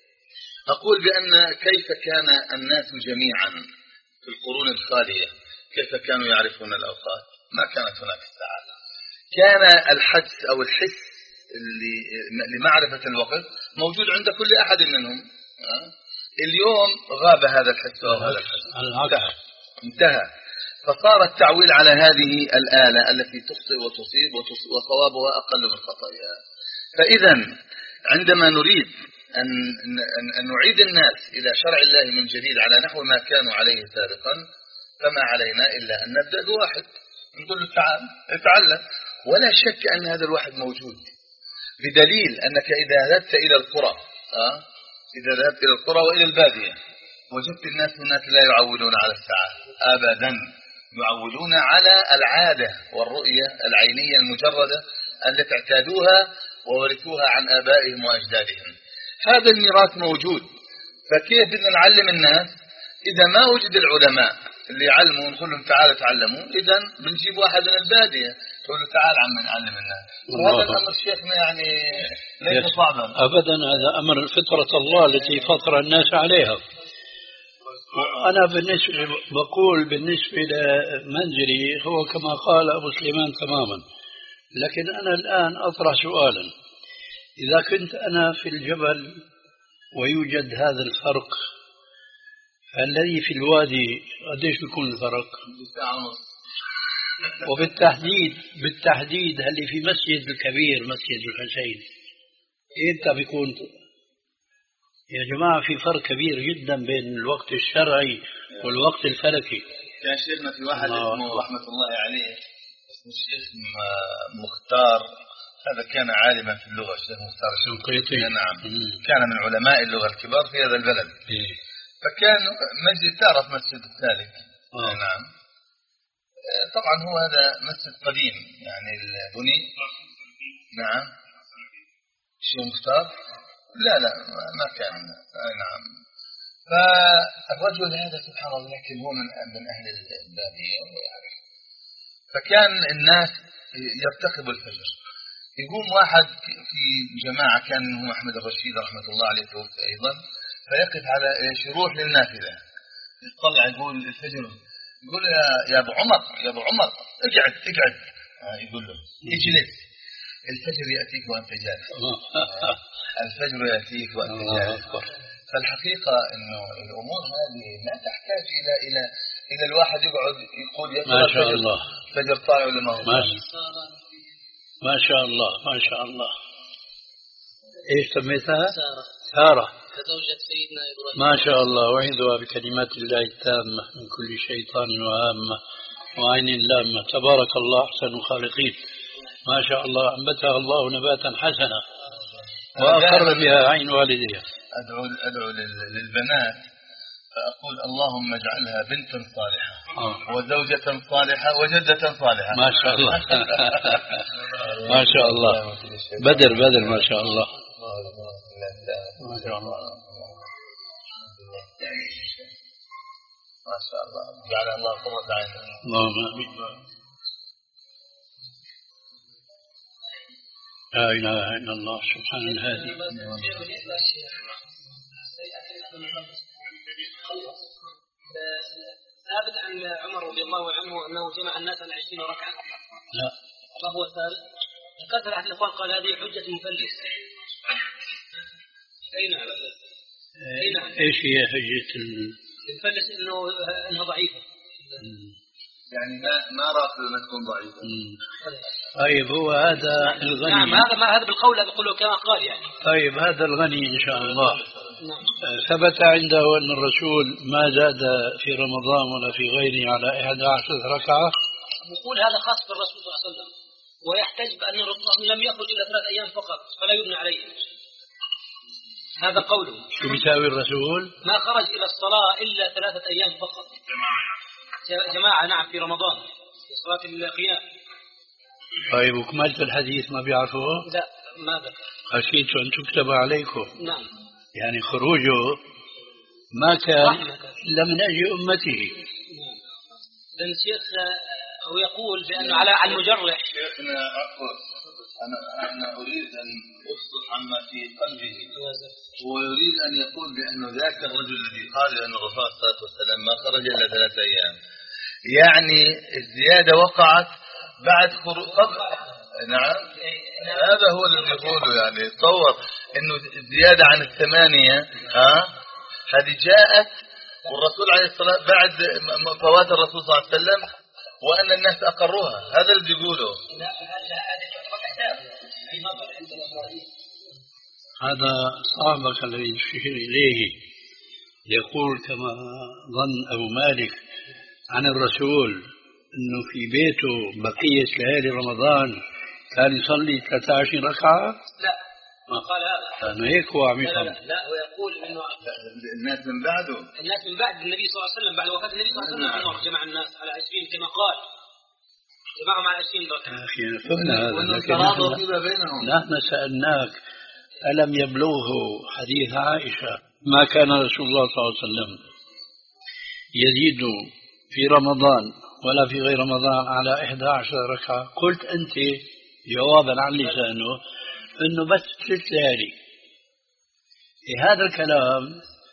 أقول بأن كيف كان الناس جميعا في القرون الخالية كيف كانوا يعرفون الأوقات؟ ما كانت هناك الساعات. كان الحدس أو الحس اللي لمعرفة الوقت موجود عند كل أحد منهم. اليوم غاب هذا الحس أو هذا الحس، انتهى. انتهى. فصار التعويل على هذه الآلة التي تخطئ وتصيب وصوابها أقل من خطأها. فإذا عندما نريد أن أن نعيد الناس إلى شرع الله من جديد على نحو ما كانوا عليه سابقا، فما علينا إلا أن نبدأ بواحد، نقول له تعال اتعلم. ولا شك أن هذا الواحد موجود، بدليل أنك إذا ذهبت إلى القرى أه؟ إذا ذهبت إلى القرى وإلى البادية وجدت الناس هناك لا يعولون على الساعة أبدا، يعولون على العادة والرؤية العينية المجردة التي اعتادوها وورثوها عن آبائهم وأجدادهم. هذا الميراث موجود. فكيف بدنا نعلم الناس إذا ما وجد العلماء اللي يعلموا نقول لهم تعالوا تعلموا؟ إذا بنجيب واحد من البادية تقول له تعال عم نعلم الناس. وهذا الأمر شيخنا يعني ليس صعبا أبدا. هذا أمر فطرة الله التي فطر الناس عليها. أنا بالنسبة بقول بالنسبة لمنزلي هو كما قال أبو سليمان تماما. لكن أنا الآن أطرح سؤالا: إذا كنت أنا في الجبل ويوجد هذا الفرق، الذي في الوادي قديش بيكون الفرق؟ وبالتحديد بالتحديد اللي في مسجد الكبير مسجد الحسين إمتى بيكون؟ يا جماعة في فرق كبير جدا بين الوقت الشرعي والوقت الفلكي. كان شيخنا في واحد اسمه رحمة الله عليه اسمه الشيخ مختار، هذا كان عالما في اللغة، الشيخ مختار الشنقيطي. نعم. كان من علماء اللغة الكبار في هذا البلد. فكان مسجد، تعرف مسجد السالك؟ آه. نعم. طبعا هو هذا مسجد قديم يعني البني. نعم. شيخ مختار لا لا ما كان. نعم. فالرجل هذا سبحان الله لكن هو من من أهل البادية ويعرف. فكان الناس يرتقب الفجر، يقوم واحد في جماعة كان منهم أحمد الرشيد رحمة الله عليه أيضا، فيقف على ايش؟ يروح للنافلة يطلع يقول الفجر، يقول يا يا ابو عمر يا ابو عمر اقعد اقعد. يقول له اجلس، الفجر يأتيك وأنت جالس. الفجر يأتيك وأنت جالس. فالحقيقة إنه الأمور هذه لا تحتاج إلى إلى إلى الواحد يقعد يقول يا ما شاء الله فجر طالع ولا ما هو. ما شاء الله ما شاء الله. إيش سميتها؟ سارة. سارة كزوجة سيدنا إبراهيم. ما شاء الله. وعيدها بكلمات الله التامة من كل شيطان وهامة وعين لامة. تبارك الله أحسن الخالقين. ما شاء الله أنبتها الله نباتا حسنا وأقر بها عين والديها. أدعو أدعو للبنات فأقول اللهم اجعلها بنت صالحة آه. وزوجة صالحة وجدة صالحة. ما شاء الله. ما شاء الله. بدر بدر ما شاء الله. ما شاء الله. ما شاء الله. جعل الله قوة عين. اللهم آمين. لا إله إلا الله سبحان الهادي. ثابت عن عمر رضي الله عنه أنه جمع الناس على عشرين ركعة. لا. فهو ثابت. كثر أحد الإخوان قال هذه حجة مفلس. أي نعم. أي نعم. إيش هي حجة المفلس؟ إنه إنها ضعيفة. يعني ما ما رأت أن تكون ضعيفة. طيب هو هذا الغني. نعم هذا ما هذا بالقول هذا بقوله كما قال يعني. طيب هذا الغني إن شاء الله. نعم. ثبت عنده أن الرسول ما زاد في رمضان ولا في غيره على إحدى عشرة ركعة. نقول هذا خاص بالرسول صلى الله عليه وسلم، ويحتج بأن الرسول لم يخرج إلا ثلاث أيام فقط فلا يبنى عليه. هذا قوله. شو بيساوي الرسول؟ ما خرج إلى الصلاة إلا ثلاثة أيام فقط. جماعة نعم في رمضان في صلاة القيام. طيب وكملت الحديث ما بيعرفوه؟ لا ما ذكر. خشيت أن تكتب عليكم. نعم. يعني خروجه ما كان إلا من أجل أمته. نعم. لأن الشيخ هو يقول بأنه على على المجرح. شيخنا أقول أنا أنا أريد أن أصلح عما في قلبه. هو يريد أن يقول بأنه ذاك الرجل الذي قال أن الرسول صلى الله عليه وسلم ما خرج إلا ثلاثة أيام يعني الزيادة وقعت بعد خروج قبل. نعم هذا هو اللي يقوله، يعني تصور انه الزيادة عن الثمانية ها هذه جاءت والرسول عليه الصلاة بعد فوات الرسول صلى الله عليه وسلم وأن الناس أقروها، هذا اللي يقوله. هذا صاحبك الذي يشير إليه يقول كما ظن أبو مالك عن الرسول أنه في بيته بقية ليالي رمضان كان يصلي ثلاثة عشر ركعة. لا ما قال هذا، أنا هيك هو عم يفهم. لا, لا لا هو يقول إنه الناس من بعده، الناس من بعد النبي صلى الله عليه وسلم، بعد وفاة النبي صلى الله عليه وسلم عمر جمع الناس على عشرين كما قال، جمعهم على عشرين ركعة. يا أخي فهمنا هذا، لكن نحن, نحن سألناك ألم يبلغه حديث عائشة ما كان رسول الله صلى الله عليه وسلم يزيد في رمضان ولا في غير رمضان على إحدى عشر ركعة؟ قلت أنت جوابا عن لسانه أنه بس ثلاث ليالي. هذا الكلام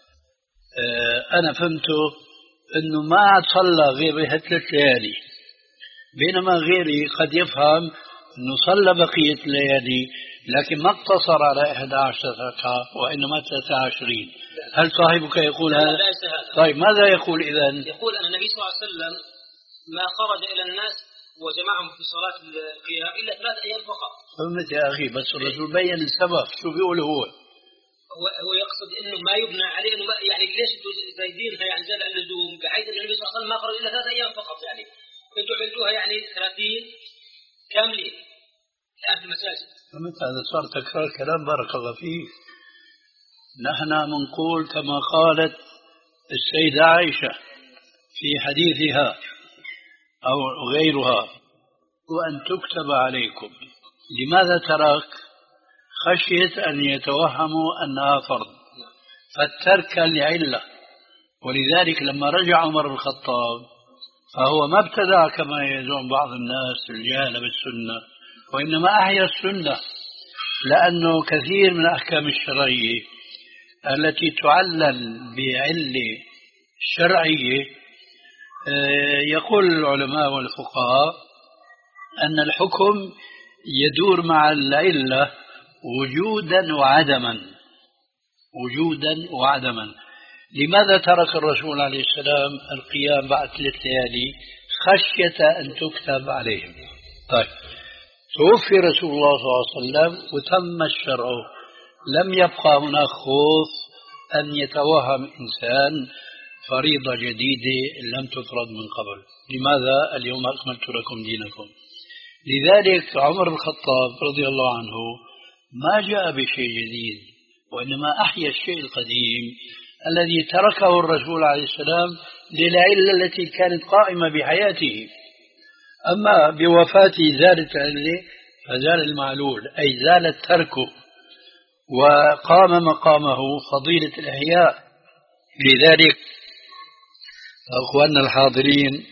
أنا فهمته أنه ما عاد صلى غير ثلاث ليالي، بينما غيري قد يفهم أنه صلى بقية الليالي لكن ما اقتصر على إحدى عشر ركعة وإنما ثلاثة وعشرين. هل صاحبك يقول هذا؟ طيب ماذا يقول إذن؟ يقول أن النبي صلى الله عليه وسلم ما خرج إلى الناس وجمعهم في صلاة القيام إلا ثلاث أيام فقط. فهمت يا أخي، بس الرسول بين السبب. شو بيقول هو؟ هو يقصد إنه ما يبنى عليه، إنه يعني ليش أنتم زايدينها يعني زاد اللزوم، بحيث أن النبي صلى الله عليه وسلم ما خرج إلا ثلاث أيام فقط، يعني أنتم عملتوها يعني ثلاثين كاملين الآن في المساجد. فهمت؟ هذا صار تكرار كلام بارك الله فيه. نحن منقول كما قالت السيدة عائشة في حديثها أو غيرها وأن تكتب عليكم. لماذا ترك؟ خشية أن يتوهموا أنها فرض، فالترك لعلة. ولذلك لما رجع عمر بن الخطاب فهو ما ابتدع كما يزعم بعض الناس الجهل بالسنة، وإنما أحيا السنة، لأنه كثير من الأحكام الشرعية التي تعلل بعلة شرعية يقول العلماء والفقهاء أن الحكم يدور مع العلة وجودا وعدما، وجودا وعدما. لماذا ترك الرسول عليه السلام القيام بعد ثلاث ليالي؟ خشية أن تكتب عليهم. طيب توفي رسول الله صلى الله عليه وسلم وتم الشرع، لم يبقى هناك خوف أن يتوهم إنسان فريضة جديدة لم تفرض من قبل. لماذا؟ اليوم أكملت لكم دينكم. لذلك عمر بن الخطاب رضي الله عنه ما جاء بشيء جديد، وإنما أحيا الشيء القديم الذي تركه الرسول عليه السلام للعلة التي كانت قائمة بحياته. أما بوفاته زالت العلة فزال المعلول، أي زال الترك وقام مقامه فضيلة الإحياء. لذلك أخواننا الحاضرين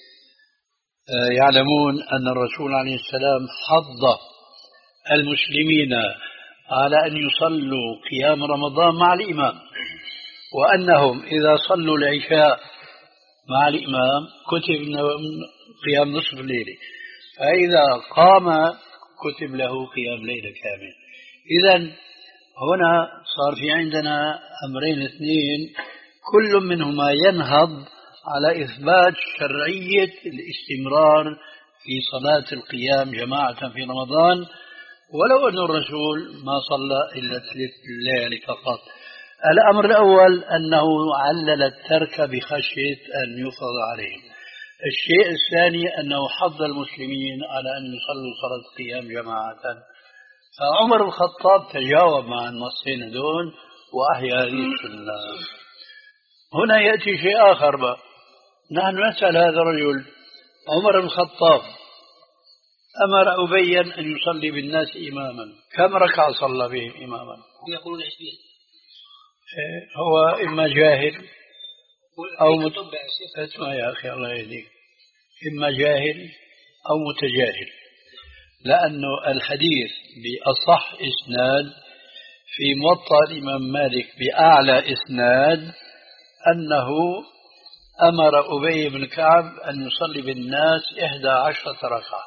يعلمون أن الرسول عليه السلام حض المسلمين على أن يصلوا قيام رمضان مع الإمام، وأنهم إذا صلوا العشاء مع الإمام كتب قيام نصف الليل، فإذا قام كتب له قيام ليلة كامل. إذن هنا صار في عندنا أمرين اثنين كل منهما ينهض على إثبات شرعية الاستمرار في صلاة القيام جماعة في رمضان، ولو أن الرسول ما صلى إلا ثلاث ليالي فقط. الأمر الأول أنه علل الترك بخشية أن يفرض عليهم. الشيء الثاني أنه حض المسلمين على أن يصلوا صلاة القيام جماعة. فعمر بن الخطاب تجاوب مع النصين دون وأحيا هذه السنة. هنا يأتي شيء آخر بقى. نحن نسأل هذا الرجل عمر بن الخطاب أمر أبيا أن يصلي بالناس إماما، كم ركعة صلى بهم إماما؟ يقولون عشرين. هو إما جاهل أو مت... اسمع يا أخي الله يهديك، إما جاهل أو متجاهل، لأنه الحديث بأصح إسناد في موطأ الإمام مالك بأعلى إسناد أنه أمر أبي بن كعب أن يصلي بالناس إحدى عشرة ركعة.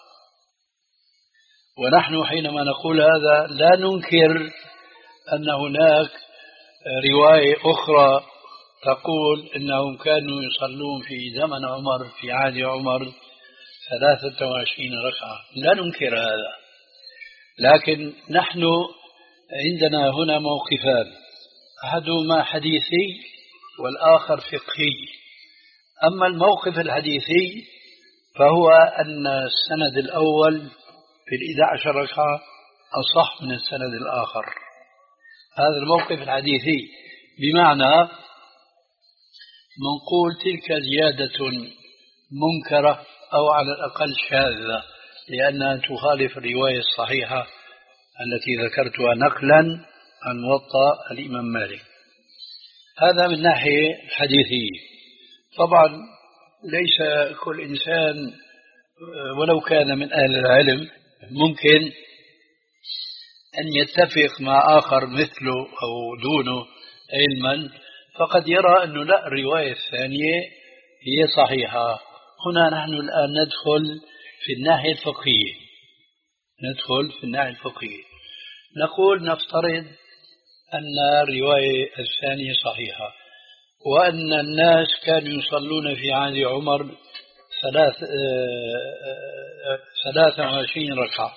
ونحن حينما نقول هذا لا ننكر أن هناك رواية أخرى تقول إنهم كانوا يصلون في زمن عمر في عهد عمر ثلاثة وعشرين ركعة، لا ننكر هذا، لكن نحن عندنا هنا موقفان، أحدهما حديثي والآخر فقهي. أما الموقف الحديثي فهو أن السند الأول في الإحدى عشر ركعة أصح من السند الآخر. هذا الموقف الحديثي، بمعنى منقول تلك زيادة منكرة أو على الأقل شاذة لأنها تخالف الرواية الصحيحة التي ذكرتها نقلا عن موطأ الإمام مالك. هذا من ناحية حديثية. طبعا ليس كل إنسان ولو كان من أهل العلم ممكن أن يتفق مع آخر مثله أو دونه علما، فقد يرى أنه لا، الرواية الثانية هي صحيحة. هنا نحن الآن ندخل في الناحية الفقهية، ندخل في الناحية الفقهية نقول نفترض أن الرواية الثانية صحيحة وأن الناس كانوا يصلون في عهد عمر ثلاث ثلاثة وعشرين ركعة.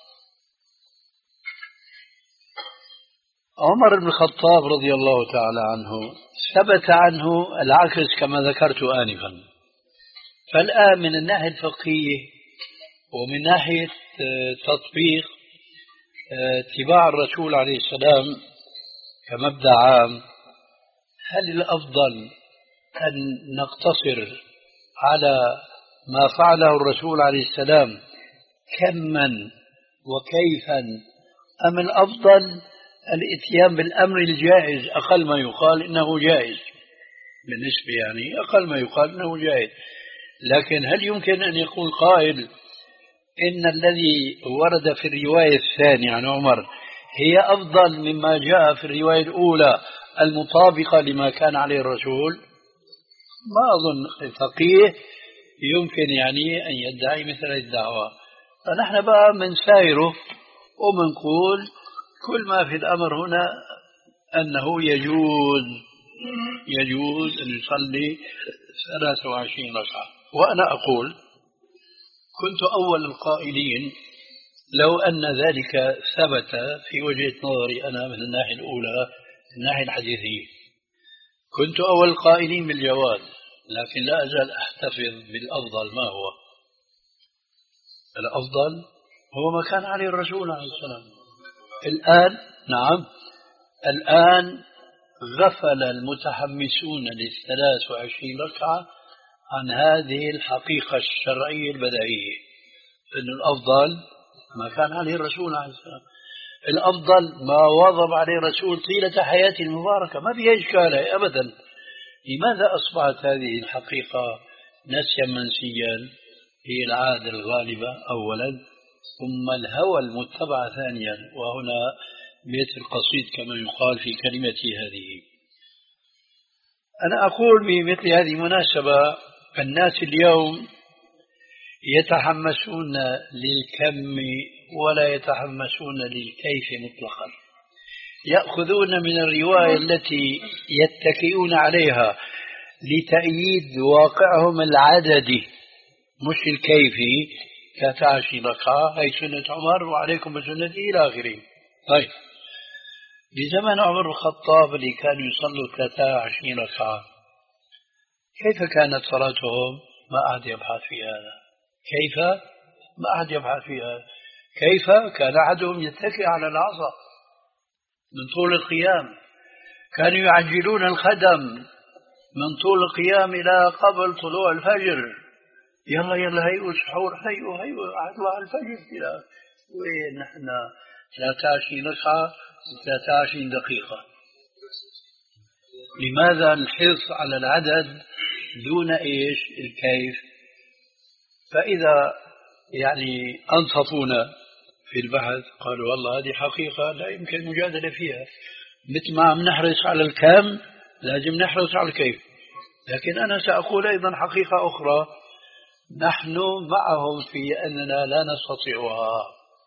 عمر بن الخطاب رضي الله تعالى عنه ثبت عنه العكس كما ذكرت آنفا. فالآن من الناحية الفقهية ومن ناحية تطبيق اتباع الرسول عليه السلام كمبدأ عام، هل الأفضل أن نقتصر على ما فعله الرسول عليه السلام كما وكيفا، أم الأفضل الاتيان بالأمر الجائز؟ أقل ما يقال إنه جائز، بالنسبة يعني أقل ما يقال إنه جائز. لكن هل يمكن أن يقول قائل إن الذي ورد في الرواية الثانية عن عمر هي أفضل مما جاء في الرواية الأولى المطابقة لما كان عليه الرسول؟ ما أظن فقيه يمكن يعني أن يدعي مثل الدعوة. فنحن بقى من سائره ومنقول كل ما في الأمر هنا أنه يجوز يجوز أن يصلي ثلاثة وعشرين ركعة. وأنا أقول كنت أول القائلين لو أن ذلك ثبت في وجهة نظري أنا من الناحية الأولى الناحية الحديثية، كنت أول القائلين بالجواز، لكن لا أزال أحتفظ بالأفضل. ما هو الأفضل؟ هو ما كان عليه الرسول عليه السلام. الآن نعم الآن غفل المتحمسون للثلاث وعشرين ركعة عن هذه الحقيقة الشرعية البديهية، أن الأفضل ما كان عليه الرسول عليه السلام. الأفضل ما واظب عليه الرسول طيلة حياته المباركة، ما فيها إشكال أبدا. لماذا أصبحت هذه الحقيقة نسيا منسيا؟ هي العادة الغالبة أولا، ثم الهوى المتبع ثانيا، وهنا بيت القصيد كما يقال في كلمتي هذه. أنا أقول بمثل هذه المناسبة الناس اليوم يتحمسون للكم ولا يتحمسون للكيف مطلقا، يأخذون من الرواية التي يتكئون عليها لتأييد واقعهم العددي مش الكيفي، ثلاثة وعشرين ركعة هي سنة عمر وعليكم بسنتي إلى آخره. طيب بزمن عمر الخطاب اللي كانوا يصلوا ثلاثة وعشرين ركعة كيف كانت صلاتهم؟ ما أحد يبحث في هذا. كيف؟ ما أحد يبحث في هذا. كيف؟ كان أحدهم يتكئ على العصا من طول القيام، كانوا يعجلون الخدم من طول القيام إلى قبل طلوع الفجر، يلا يلا هيئوا السحور، هيئوا هيئوا على الفجر إلى وين نحن ثلاثة وعشرين ركعة ثلاثة وعشرين دقيقة. لماذا الحرص على العدد دون إيش الكيف؟ فإذا يعني أنصفونا في البحث قالوا والله هذه حقيقة لا يمكن المجادلة فيها، مثل ما عم نحرص على الكم لازم نحرص على الكيف. لكن أنا سأقول أيضا حقيقة أخرى، نحن معهم في أننا لا نستطيعها.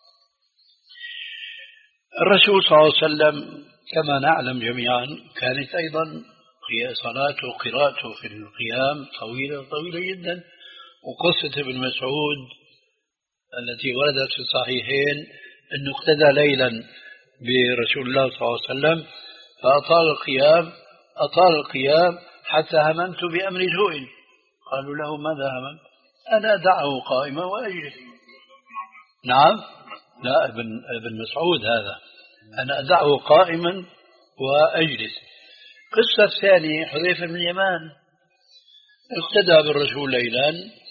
الرسول صلى الله عليه وسلم كما نعلم جميعا كانت أيضا صلاته وقراءته في القيام طويلة طويلة جدا. وقصة ابن مسعود التي وردت في الصحيحين أنه اقتدى ليلا برسول الله صلى الله عليه وسلم فأطال القيام أطال القيام حتى هممت بأمر سوء. قالوا له ماذا هممت؟ أنا أدعه قائما وأجلس. نعم، لا، ابن ابن مسعود هذا، أنا أدعه قائما وأجلس. القصة الثانية حذيفة بن اليمان اقتدى بالرسول ليلا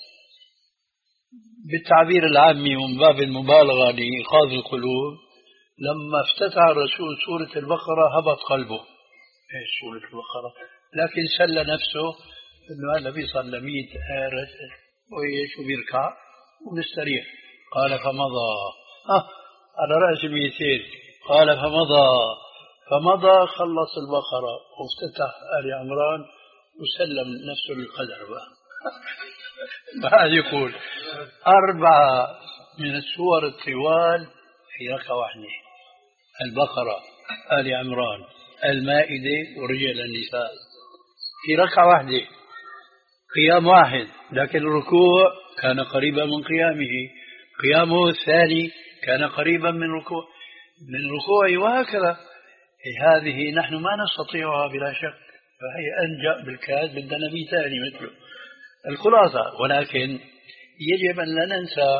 بالتعبير العامي من باب المبالغة لإيقاظ القلوب. لما افتتح الرسول سورة البقرة هبط قلبه. ايش سورة البقرة؟ لكن سلى نفسه انه النبي صلى الله عليه وسلم ويش وبيركع ونستريح. قال فمضى آه على رأس الميتين. قال فمضى فمضى خلص البقرة وافتتح آل عمران وسلم نفسه للقدر بقى. بعد يقول أربعة من السور الطوال في ركعة واحدة: البقرة، آل عمران، المائدة، ورجال النساء، في ركعة واحدة، قيام واحد. لكن الركوع كان قريبا من قيامه، قيامه الثاني كان قريبا من ركوع من ركوعه، وهكذا. هذه نحن ما نستطيعها بلا شك، فهي أنجأ بالكاد بدنا نبي ثاني مثله. الخلاصة، ولكن يجب أن لا ننسى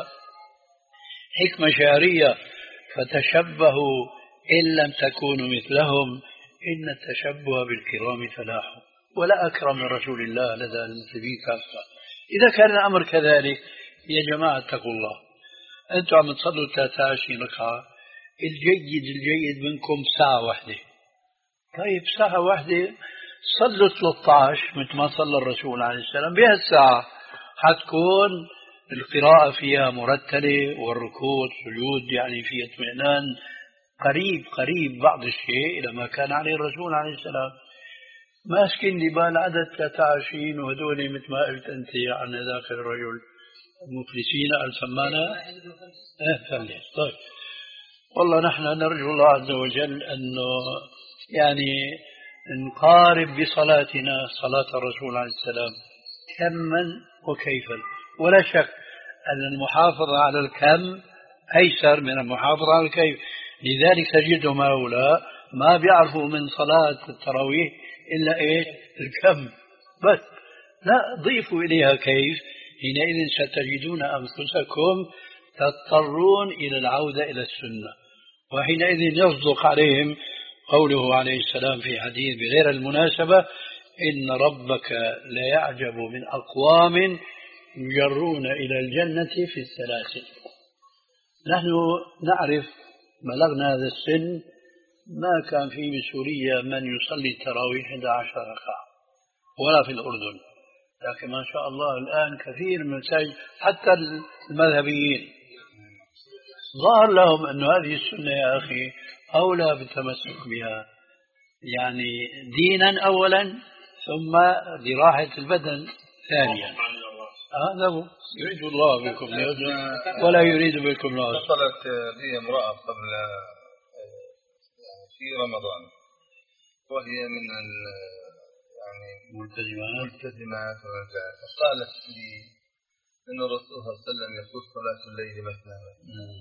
حكمة شعرية: فتشبهوا إن لم تكونوا مثلهم إن التشبه بالكرام فلاح. ولا أكرم من رسول الله لدى المسلمين كافة. إذا كان الأمر كذلك يا جماعة اتقوا الله، أنتم عم تصلوا ثلاثة وعشرين ركعة، الجيد الجيد منكم ساعة واحدة. طيب ساعة واحدة صلوا ثلاثة عشر مثل ما صلى الرسول عليه السلام، بهالساعة حتكون القراءة فيها مرتلة والركوع والسجود يعني في اطمئنان قريب قريب بعض الشيء إلى ما كان عليه الرسول عليه السلام. ماسكين لي بال عدد ثلاثة وعشرين وهدول مثل ما قلت أنت عن ذاك الرجل مفلسين الفمانة. إيه فلس. طيب والله نحن نرجو الله عز وجل أنه يعني نقارب بصلاتنا صلاة الرسول عليه السلام كما وكيفا. ولا شك أن المحافظة على الكم أيسر من المحافظة على الكيف. لذلك تجدهم هؤلاء ما بيعرفوا من صلاة التراويح إلا إيش؟ الكم بس. لا، ضيفوا إليها كيف، حينئذ ستجدون أنفسكم تضطرون إلى العودة إلى السنة، وحينئذ يصدق عليهم قوله عليه السلام في حديث بغير المناسبة: إن ربك لا يعجب من أقوام يجرون إلى الجنة في السلاسل. نحن نعرف بلغنا هذا السن ما كان في بسوريا من يصلي التراويح إحدى عشرة ركعة ولا في الأردن، لكن ما شاء الله الآن كثير من المساجد حتى المذهبيين ظهر لهم أن هذه السنة يا أخي أولى بالتمسك بها، يعني دينا أولا ثم براحة البدن ثانيا. هذا هو يريد الله بكم ولا يريد بكم الله. اتصلت بي امرأة قبل في رمضان وهي من يعني ملتزمات ملتزمات فقالت لي أن الرسول صلى الله عليه وسلم يقول صلاة الليل مثنى مثنى،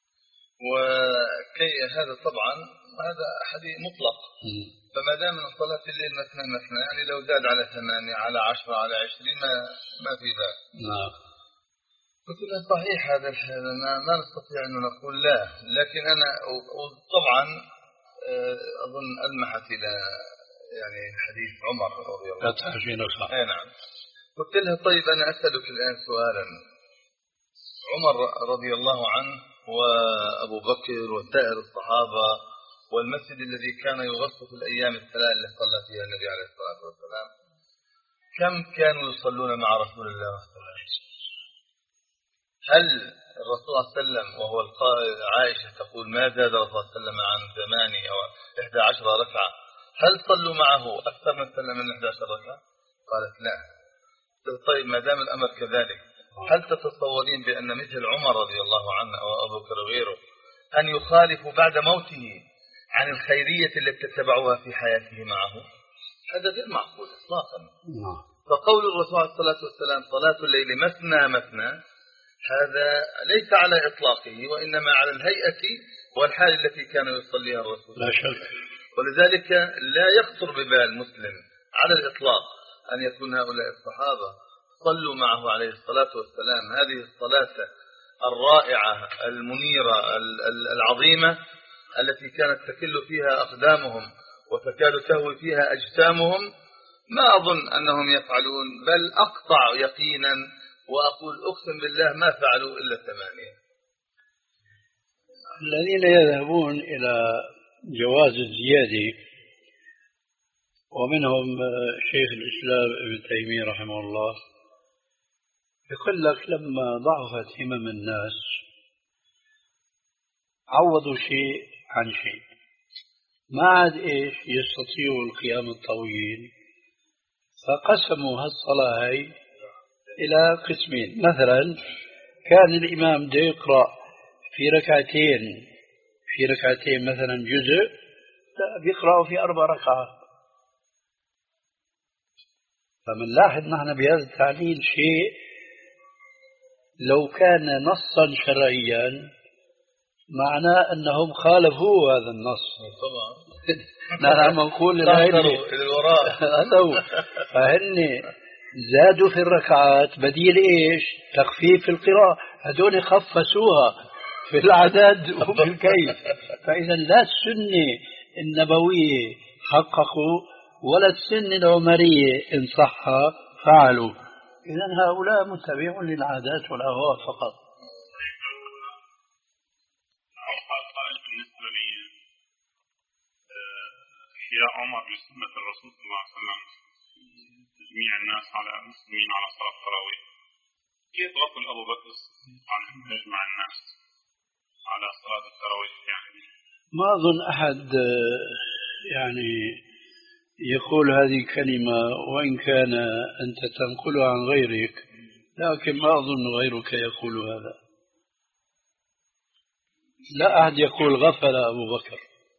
وكي هذا طبعا هذا حديث مطلق، فما دام صلاة الليل مثنى مثنى يعني لو زاد على ثمانية على عشرة على عشرين ما ما في ذلك. نعم. قلت له صحيح هذا هذا ما, ما نستطيع أن نقول لا، لكن أنا طبعا أظن ألمحت إلى يعني حديث عمر رضي الله عنه. نعم. قلت لها طيب أنا أسألك الآن سؤالا: عمر رضي الله عنه وأبو بكر وسائر الصحابة والمسجد الذي كان يغطى في الأيام الثلاث التي صلى فيها النبي عليه الصلاة والسلام، كم كانوا يصلون مع رسول الله صلى الله عليه وسلم؟ هل الرسول صلى الله عليه وسلم وهو القائل عائشة تقول ما زاد الرسول صلى الله عليه وسلم عن ثمانية أو إحدى عشرة ركعة، هل صلوا معه أكثر من سلم من إحدى عشرة ركعة؟ قالت لا. طيب ما دام الأمر كذلك، هل تتصورين بأن مثل عمر رضي الله عنه أو أبو بكر وغيره أن يخالفوا بعد موته عن الخيرية التي اتبعوها في حياته معه؟ هذا غير معقول إطلاقا. فقول الرسول عليه الصلاة والسلام صلاة الليل مثنى مثنى، هذا ليس على إطلاقه، وإنما على الهيئة والحال التي كان يصليها الرسول. لا شك. ولذلك لا يخطر ببال مسلم على الإطلاق أن يكون هؤلاء الصحابة صلوا معه عليه الصلاة والسلام هذه الصلاة الرائعة المنيرة العظيمة التي كانت تكل فيها أقدامهم وتكاد تهوي فيها أجسامهم. ما أظن أنهم يفعلون، بل أقطع يقينا وأقول أقسم بالله ما فعلوا إلا ثمانية. الذين يذهبون إلى جواز الزيادة ومنهم شيخ الإسلام ابن تيمية رحمه الله يقول لك لما ضعفت همم الناس عوضوا شيء عن شيء، ما عاد إيش يستطيعوا القيام الطويل، فقسموا هالصلاة هاي إلى قسمين. مثلا كان الإمام ده يقرأ في ركعتين في ركعتين مثلا جزء، لا بيقرأوا في أربع ركعات. فمنلاحظ نحن بهذا التعليل شيء لو كان نصا شرعيا معناه أنهم خالفوا هذا النص. طبعا نحن نقول للوراء فهن زادوا في الركعات بديل إيش؟ تخفيف في القراءة. هدول خفسوها في العدد وفي الكيف. فإذا لا السنة النبوية حققوا ولا السنة العمرية إن صح فعلوا. إذا هؤلاء متبعون للعادات والأهواء فقط. بالنسبة لي إحياء عمر لسنة الرسول صلى الله عليه وسلم تجميع الناس على المسلمين على صلاة التراويح، كيف غفل أبو بكر عن يجمع الناس على صلاة التراويح؟ يعني ما أظن أحد يعني يقول هذه الكلمة، وإن كان أنت تنقلها عن غيرك، لكن ما أظن غيرك يقول هذا. لا أحد يقول غفل أبو بكر،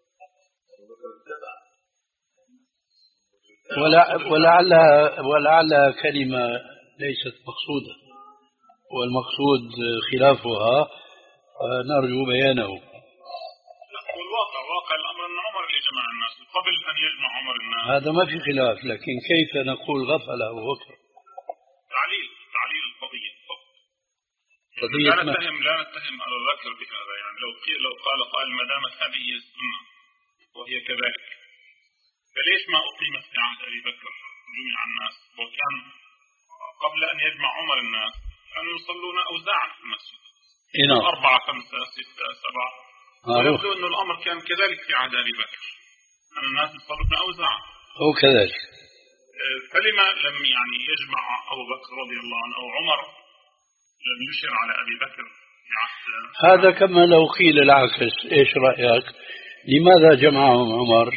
ولعلها ولعلها كلمة ليست مقصودة، والمقصود خلافها، نرجو بيانه. والواقع واقع الأمر أن عمر اللي جمع الناس قبل أن يجمع عمر الناس. هذا ما في خلاف، لكن كيف نقول غفل أبو بكر؟ تعليل تعليل القضية قضية لا نتهم لا نتهم أبو بكر بهذا. يعني لو لو قال قال ما دامت هذه هي السنة وهي كذلك، فليش ما أقيمت في عهد أبي بكر جميع الناس؟ وكان قبل أن يجمع عمر الناس كانوا يصلون أوزاعا في المسجد، أربعة خمسة ستة سبعة، ويبدو أن الأمر كان كذلك في عهد أبي بكر، أن الناس يصلون أوزاعا. هو كذلك. فلما لم يعني يجمع أبو بكر رضي الله عنه أو عمر لم يشر على أبي بكر في عهد؟ هذا كما لو قيل العكس، إيش رأيك؟ لماذا جمعهم عمر؟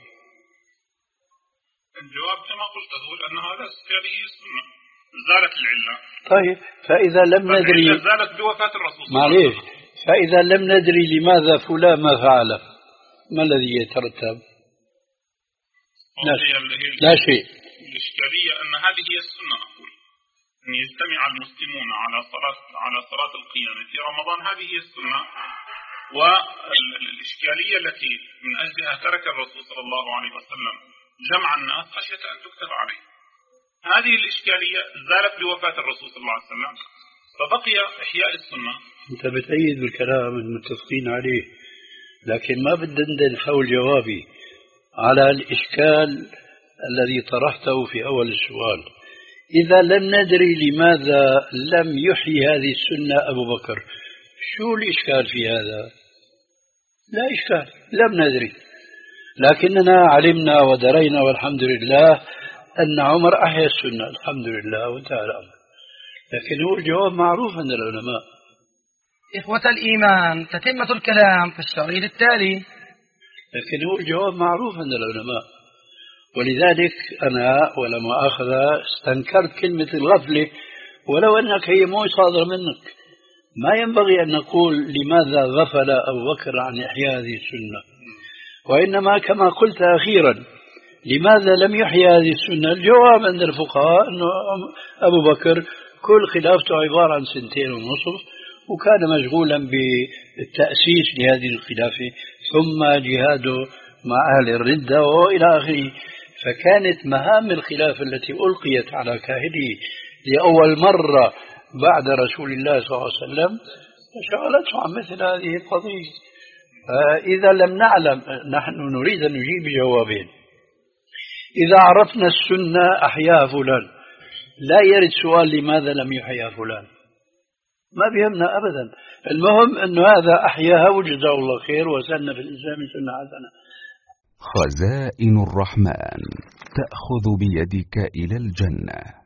الجواب كما قلت أقول أن هذا هذه هي السنة، زالت العلة. طيب فإذا لم ندري زالت بوفاة الرسول. معليش، فإذا لم ندري لماذا فلان ما فعله، ما الذي يترتب؟ لا, لا شيء. الإشكالية أن هذه هي السنة، أقول أن يجتمع المسلمون على صلاة على صلاة القيام في رمضان، هذه هي السنة. والإشكالية التي من أجلها ترك الرسول صلى الله عليه وسلم جمع الناس خشية أن تكتب عليه، هذه الإشكالية زالت بوفاة الرسول صلى الله عليه وسلم، فبقي إحياء السنة. أنت بتأيد بالكلام المتفقين عليه، لكن ما بدنا حول جوابي على الإشكال الذي طرحته في أول السؤال. إذا لم ندري لماذا لم يحيي هذه السنة أبو بكر، شو الإشكال في هذا؟ لا إشكال، لم ندري، لكننا علمنا ودرينا والحمد لله أن عمر أحيا السنة، الحمد لله وانتهى الأمر. لكن هو الجواب معروف عند العلماء. إخوة الإيمان، تتمة الكلام في الشريط التالي. لكن هو الجواب معروف عند العلماء، ولذلك أنا ولا مؤاخذة استنكرت كلمة الغفلة، ولو أنك هي مو صادرة منك. ما ينبغي أن نقول لماذا غفل أبو بكر عن إحياء هذه السنة، وإنما كما قلت أخيرا لماذا لم يحيي هذه السنة؟ الجواب عند الفقهاء أنه أبو بكر كل خلافته عبارة عن سنتين ونصف، وكان مشغولا بالتأسيس لهذه الخلافة ثم جهاده مع أهل الردة وإلى آخره. فكانت مهام الخلافة التي ألقيت على كاهله لأول مرة بعد رسول الله صلى الله عليه وسلم شغلته عن مثل هذه القضية. إذا لم نعلم، نحن نريد أن نجيب بجوابين. إذا عرفنا السنة أحياها فلان، لا يرد سؤال لماذا لم يحيا فلان، ما بيهمنا أبدا. المهم أن هذا أحياها وجزاه الله خير وسن في الإسلام سنة حسنة. خزائن الرحمن تأخذ بيدك إلى الجنة.